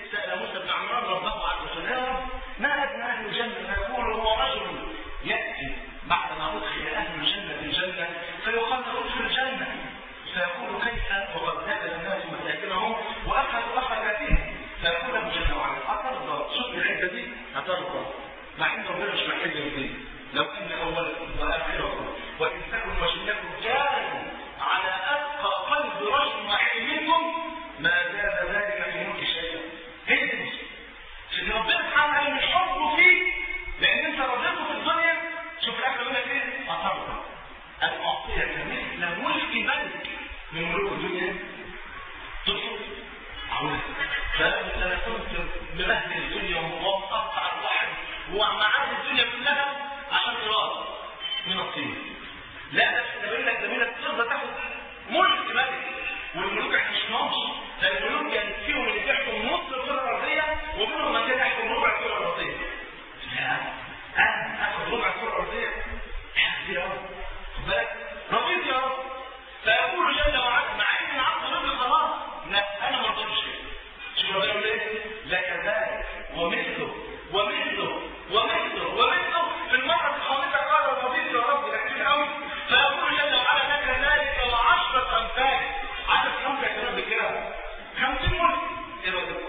سأل موسى بن عمران ربه عز وجل: يا رب ما أدنى أهل الجنة؟ فيقول: هو رجل يأتي بعد ما أدخل أهل الجنة في الجنة فيقال: ادخل الجنة، فيقول: كيف وقد دخل الناس مساكنهم وأخذوا أخذاتهم؟ فيقول له جل وعلا: أترضى؟ شوف الحتة دي، أترضى مع إن ربنا مش محتاج دي، لو أن أولكم وآخركم وإنسكم وجنكم كانوا على أتقى قلب رجل واحد منكم ما زاد ذلك في ملك شيئا. هي دي المشكلة. عشان ربنا سبحانه وتعالى من حبه فيك، لأن أنت رضيته في الدنيا. شوف الآخر يقول لك إيه؟ أترضى أن أعطيك مثل ملك ملك من ملوك الدنيا؟ ترفض؟ عاوز فأنت أنا كنت مبهدل الدنيا ومقطع البحر ومعاد الدنيا كلها عشان إرادة من الطين. لا ده بيقول لك زميلك ترضى تاخد ملك ملك، والملوك احنا مش ناقص، ده الملوك يعني فيهم اللي بيحكم نص الكره الارضيه ومنهم من كان يحكم ربع الكره الارضيه. لا انا اخد ربع الكره الارضيه كتير قوي، خد بالك رضيت يا رب. فيقول جل وعلا مع ان العبد رضي خلاص، لا انا ما رضيتش. شوف ربنا يقول ايه؟ لك ذلك ومثله ومثله ومثله ومثله. في المره الخامسه قال رضيت يا رب، ده كتير قوي. فيقول جل وعلا لك ذلك وعشره امثال. عدد كم كلام بكده؟ خمسين ملك. ايه رايك؟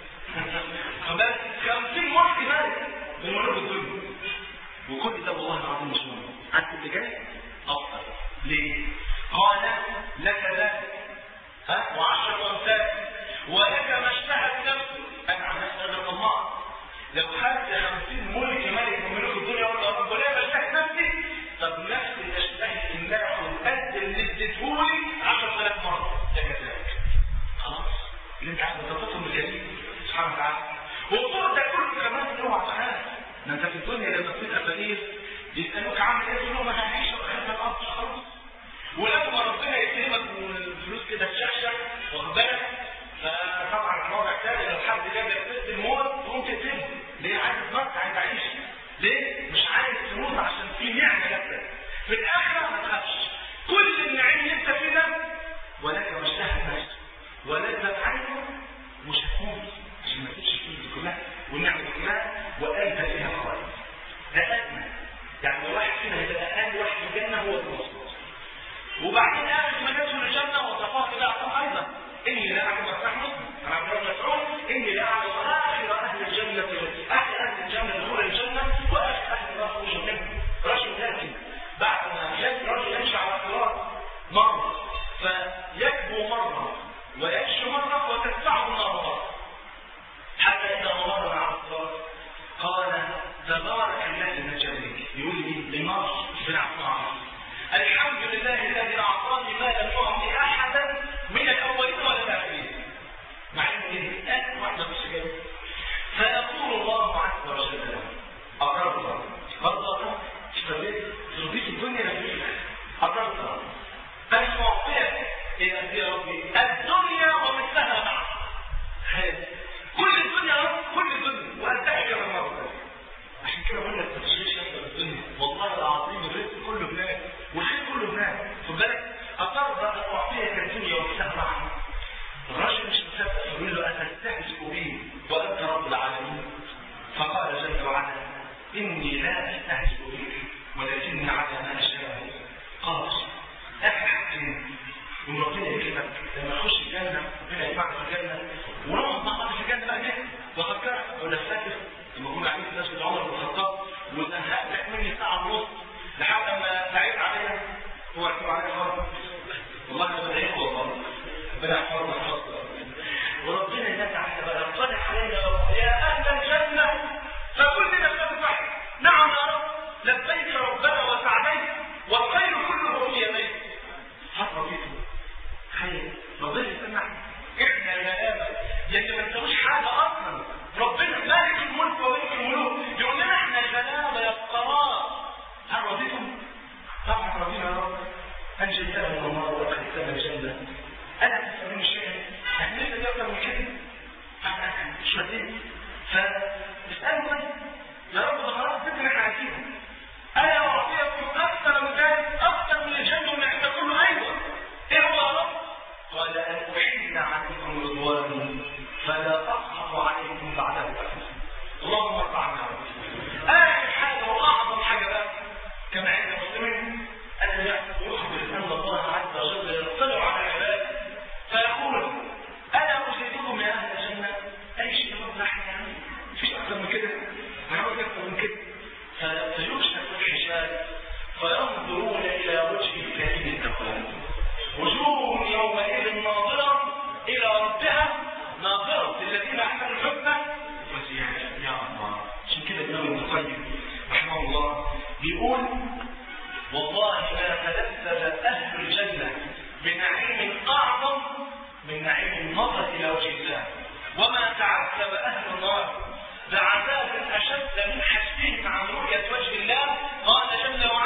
خد بالك خمسين ملك مالك من ملوك الدنيا. وكل ده والله العظيم مش مهم. عارف اللي جاي افضل ليه؟ قال لك ذلك ها وعشره امثال ولك ما اشتهت نفسك. انا عن نفسي انا طماع، لو خدت خمسين ملك ملك من ملوك الدنيا ولا رب ولا ما اشتهت نفسي، طب نفسي اشتهت ان اخد قد اللي اديتهولي عشرة آلاف مره. ده كذلك خلاص اللي انت عايز تطلبه من الكريم سبحانه وتعالى. وفوق ده كله كمان اوعى تعالى، ما انت في الدنيا لما تصير افانيس يسالوك عامل ايه؟ تقول لهم انا هعيش واخد الارض خلاص. ولما ربنا يكرمك والفلوس كده تشخشخ واخد بالك، فطبعا الوضع الثاني لو حد جاب لك ست الموت تقوم تقتله. ليه؟ عايز تموت، عايز تعيش. ليه؟ مش عايز تموت عشان في نعمه جت. في الاخره ما تخافش، كل النعيم اللي انت فيه ده ولك ما اشتهت نفسك ولذت عينك مش هتموت عشان ما تجيش فيه دي كلها والنعمه دي كلها وانت فيها خالد. ده ادنى، يعني لو واحد فينا هيبقى اقل واحد في الجنه هو المصلوب. وبعدين اخر ما جاته الجنه وصفاه كده اعطاه ايضا: اني لا اعلم مفتاح مسلم عن عبد الله بن مسعود اني لا اعلم اخر اهل الجنه اخر اهل الجنه دخول الجنه واخر اهل النار خروجا منها. رجل ياتي بعد ما ياتي رجل يمشي على الصراط مره فيكبو مره ويمشي مره وتدفعه النار مره، حتى اذا مر على الصراط قال: تبارك الذي نجاني. يقول لي للنار بن عفان: الحمد لله الذي اعطاني ما لم يعطي احدا من الاولين ولا الاخرين. مع ان اخر واحده مش جايه. فيقول الله عز وجل: اقررت مرضى اشتريت ترضيت الدنيا لك اقررت بس معطيك ايه قد يا ربي؟ الدنيا ومثلها معها. كل الدنيا كل الدنيا وانتهي كما مرضى. عشان كده بقول لك ما تشغلش نفسك بالدنيا، والله العظيم الرزق كله هناك والخير كله هناك. خد بالك أترضى أن أعطيك الدنيا ومثلها معها؟ الرجل مش مصدق يقول له: أتستهزئ بي وأنت رب العالمين؟ فقال جل وعلا: إني لا أستهزئ بك ولكني على ما أشاء. قال: أخي حكيم من ربنا يكرمك لما تخش الجنة ربنا يجمعك في الجنة ونقعد مع بعض في الجنة بقى كده وفكرك ولا فاكر لما كنا قاعدين في مسجد عمر بن الخطاب وزهقت مني ساعة ونص لحد ما دعيت علينا هو اعتبر علينا فرض. والله انا بدعيك والله ربنا يحفظنا الخاصة وربنا ينفع احنا بقى اقترح علينا يا اهل الجنة فكلنا نفتح نعم يا رب لبيك ربنا وسعديك والخير كله في يديك. حصل فيكم خير ربنا يسمع احنا يا ابا لان ما تسويش حاجه اصلا. ربنا مالك الملك وملك الملوك يقول لنا احنا الغلابه يا فقراء. هل رضيتم؟ طبعا رضينا يا رب. انجلتنا من النار وادخلتنا الجنه. انا تسمعون الشيء احنا لسه دي اكتر من كده. احنا مش راضيين. فاسالوا يا رب ده خلاص فكره احنا عايزينها. انا اعطيكم اكثر من ذلك اكثر من الجنه ومن احنا كله. ايوه ايه هو يا رب؟ قال ان احل عليكم رضواني فلا اقهر عليكم أشد من حسهم عن رؤية وجه الله قال جل وعلا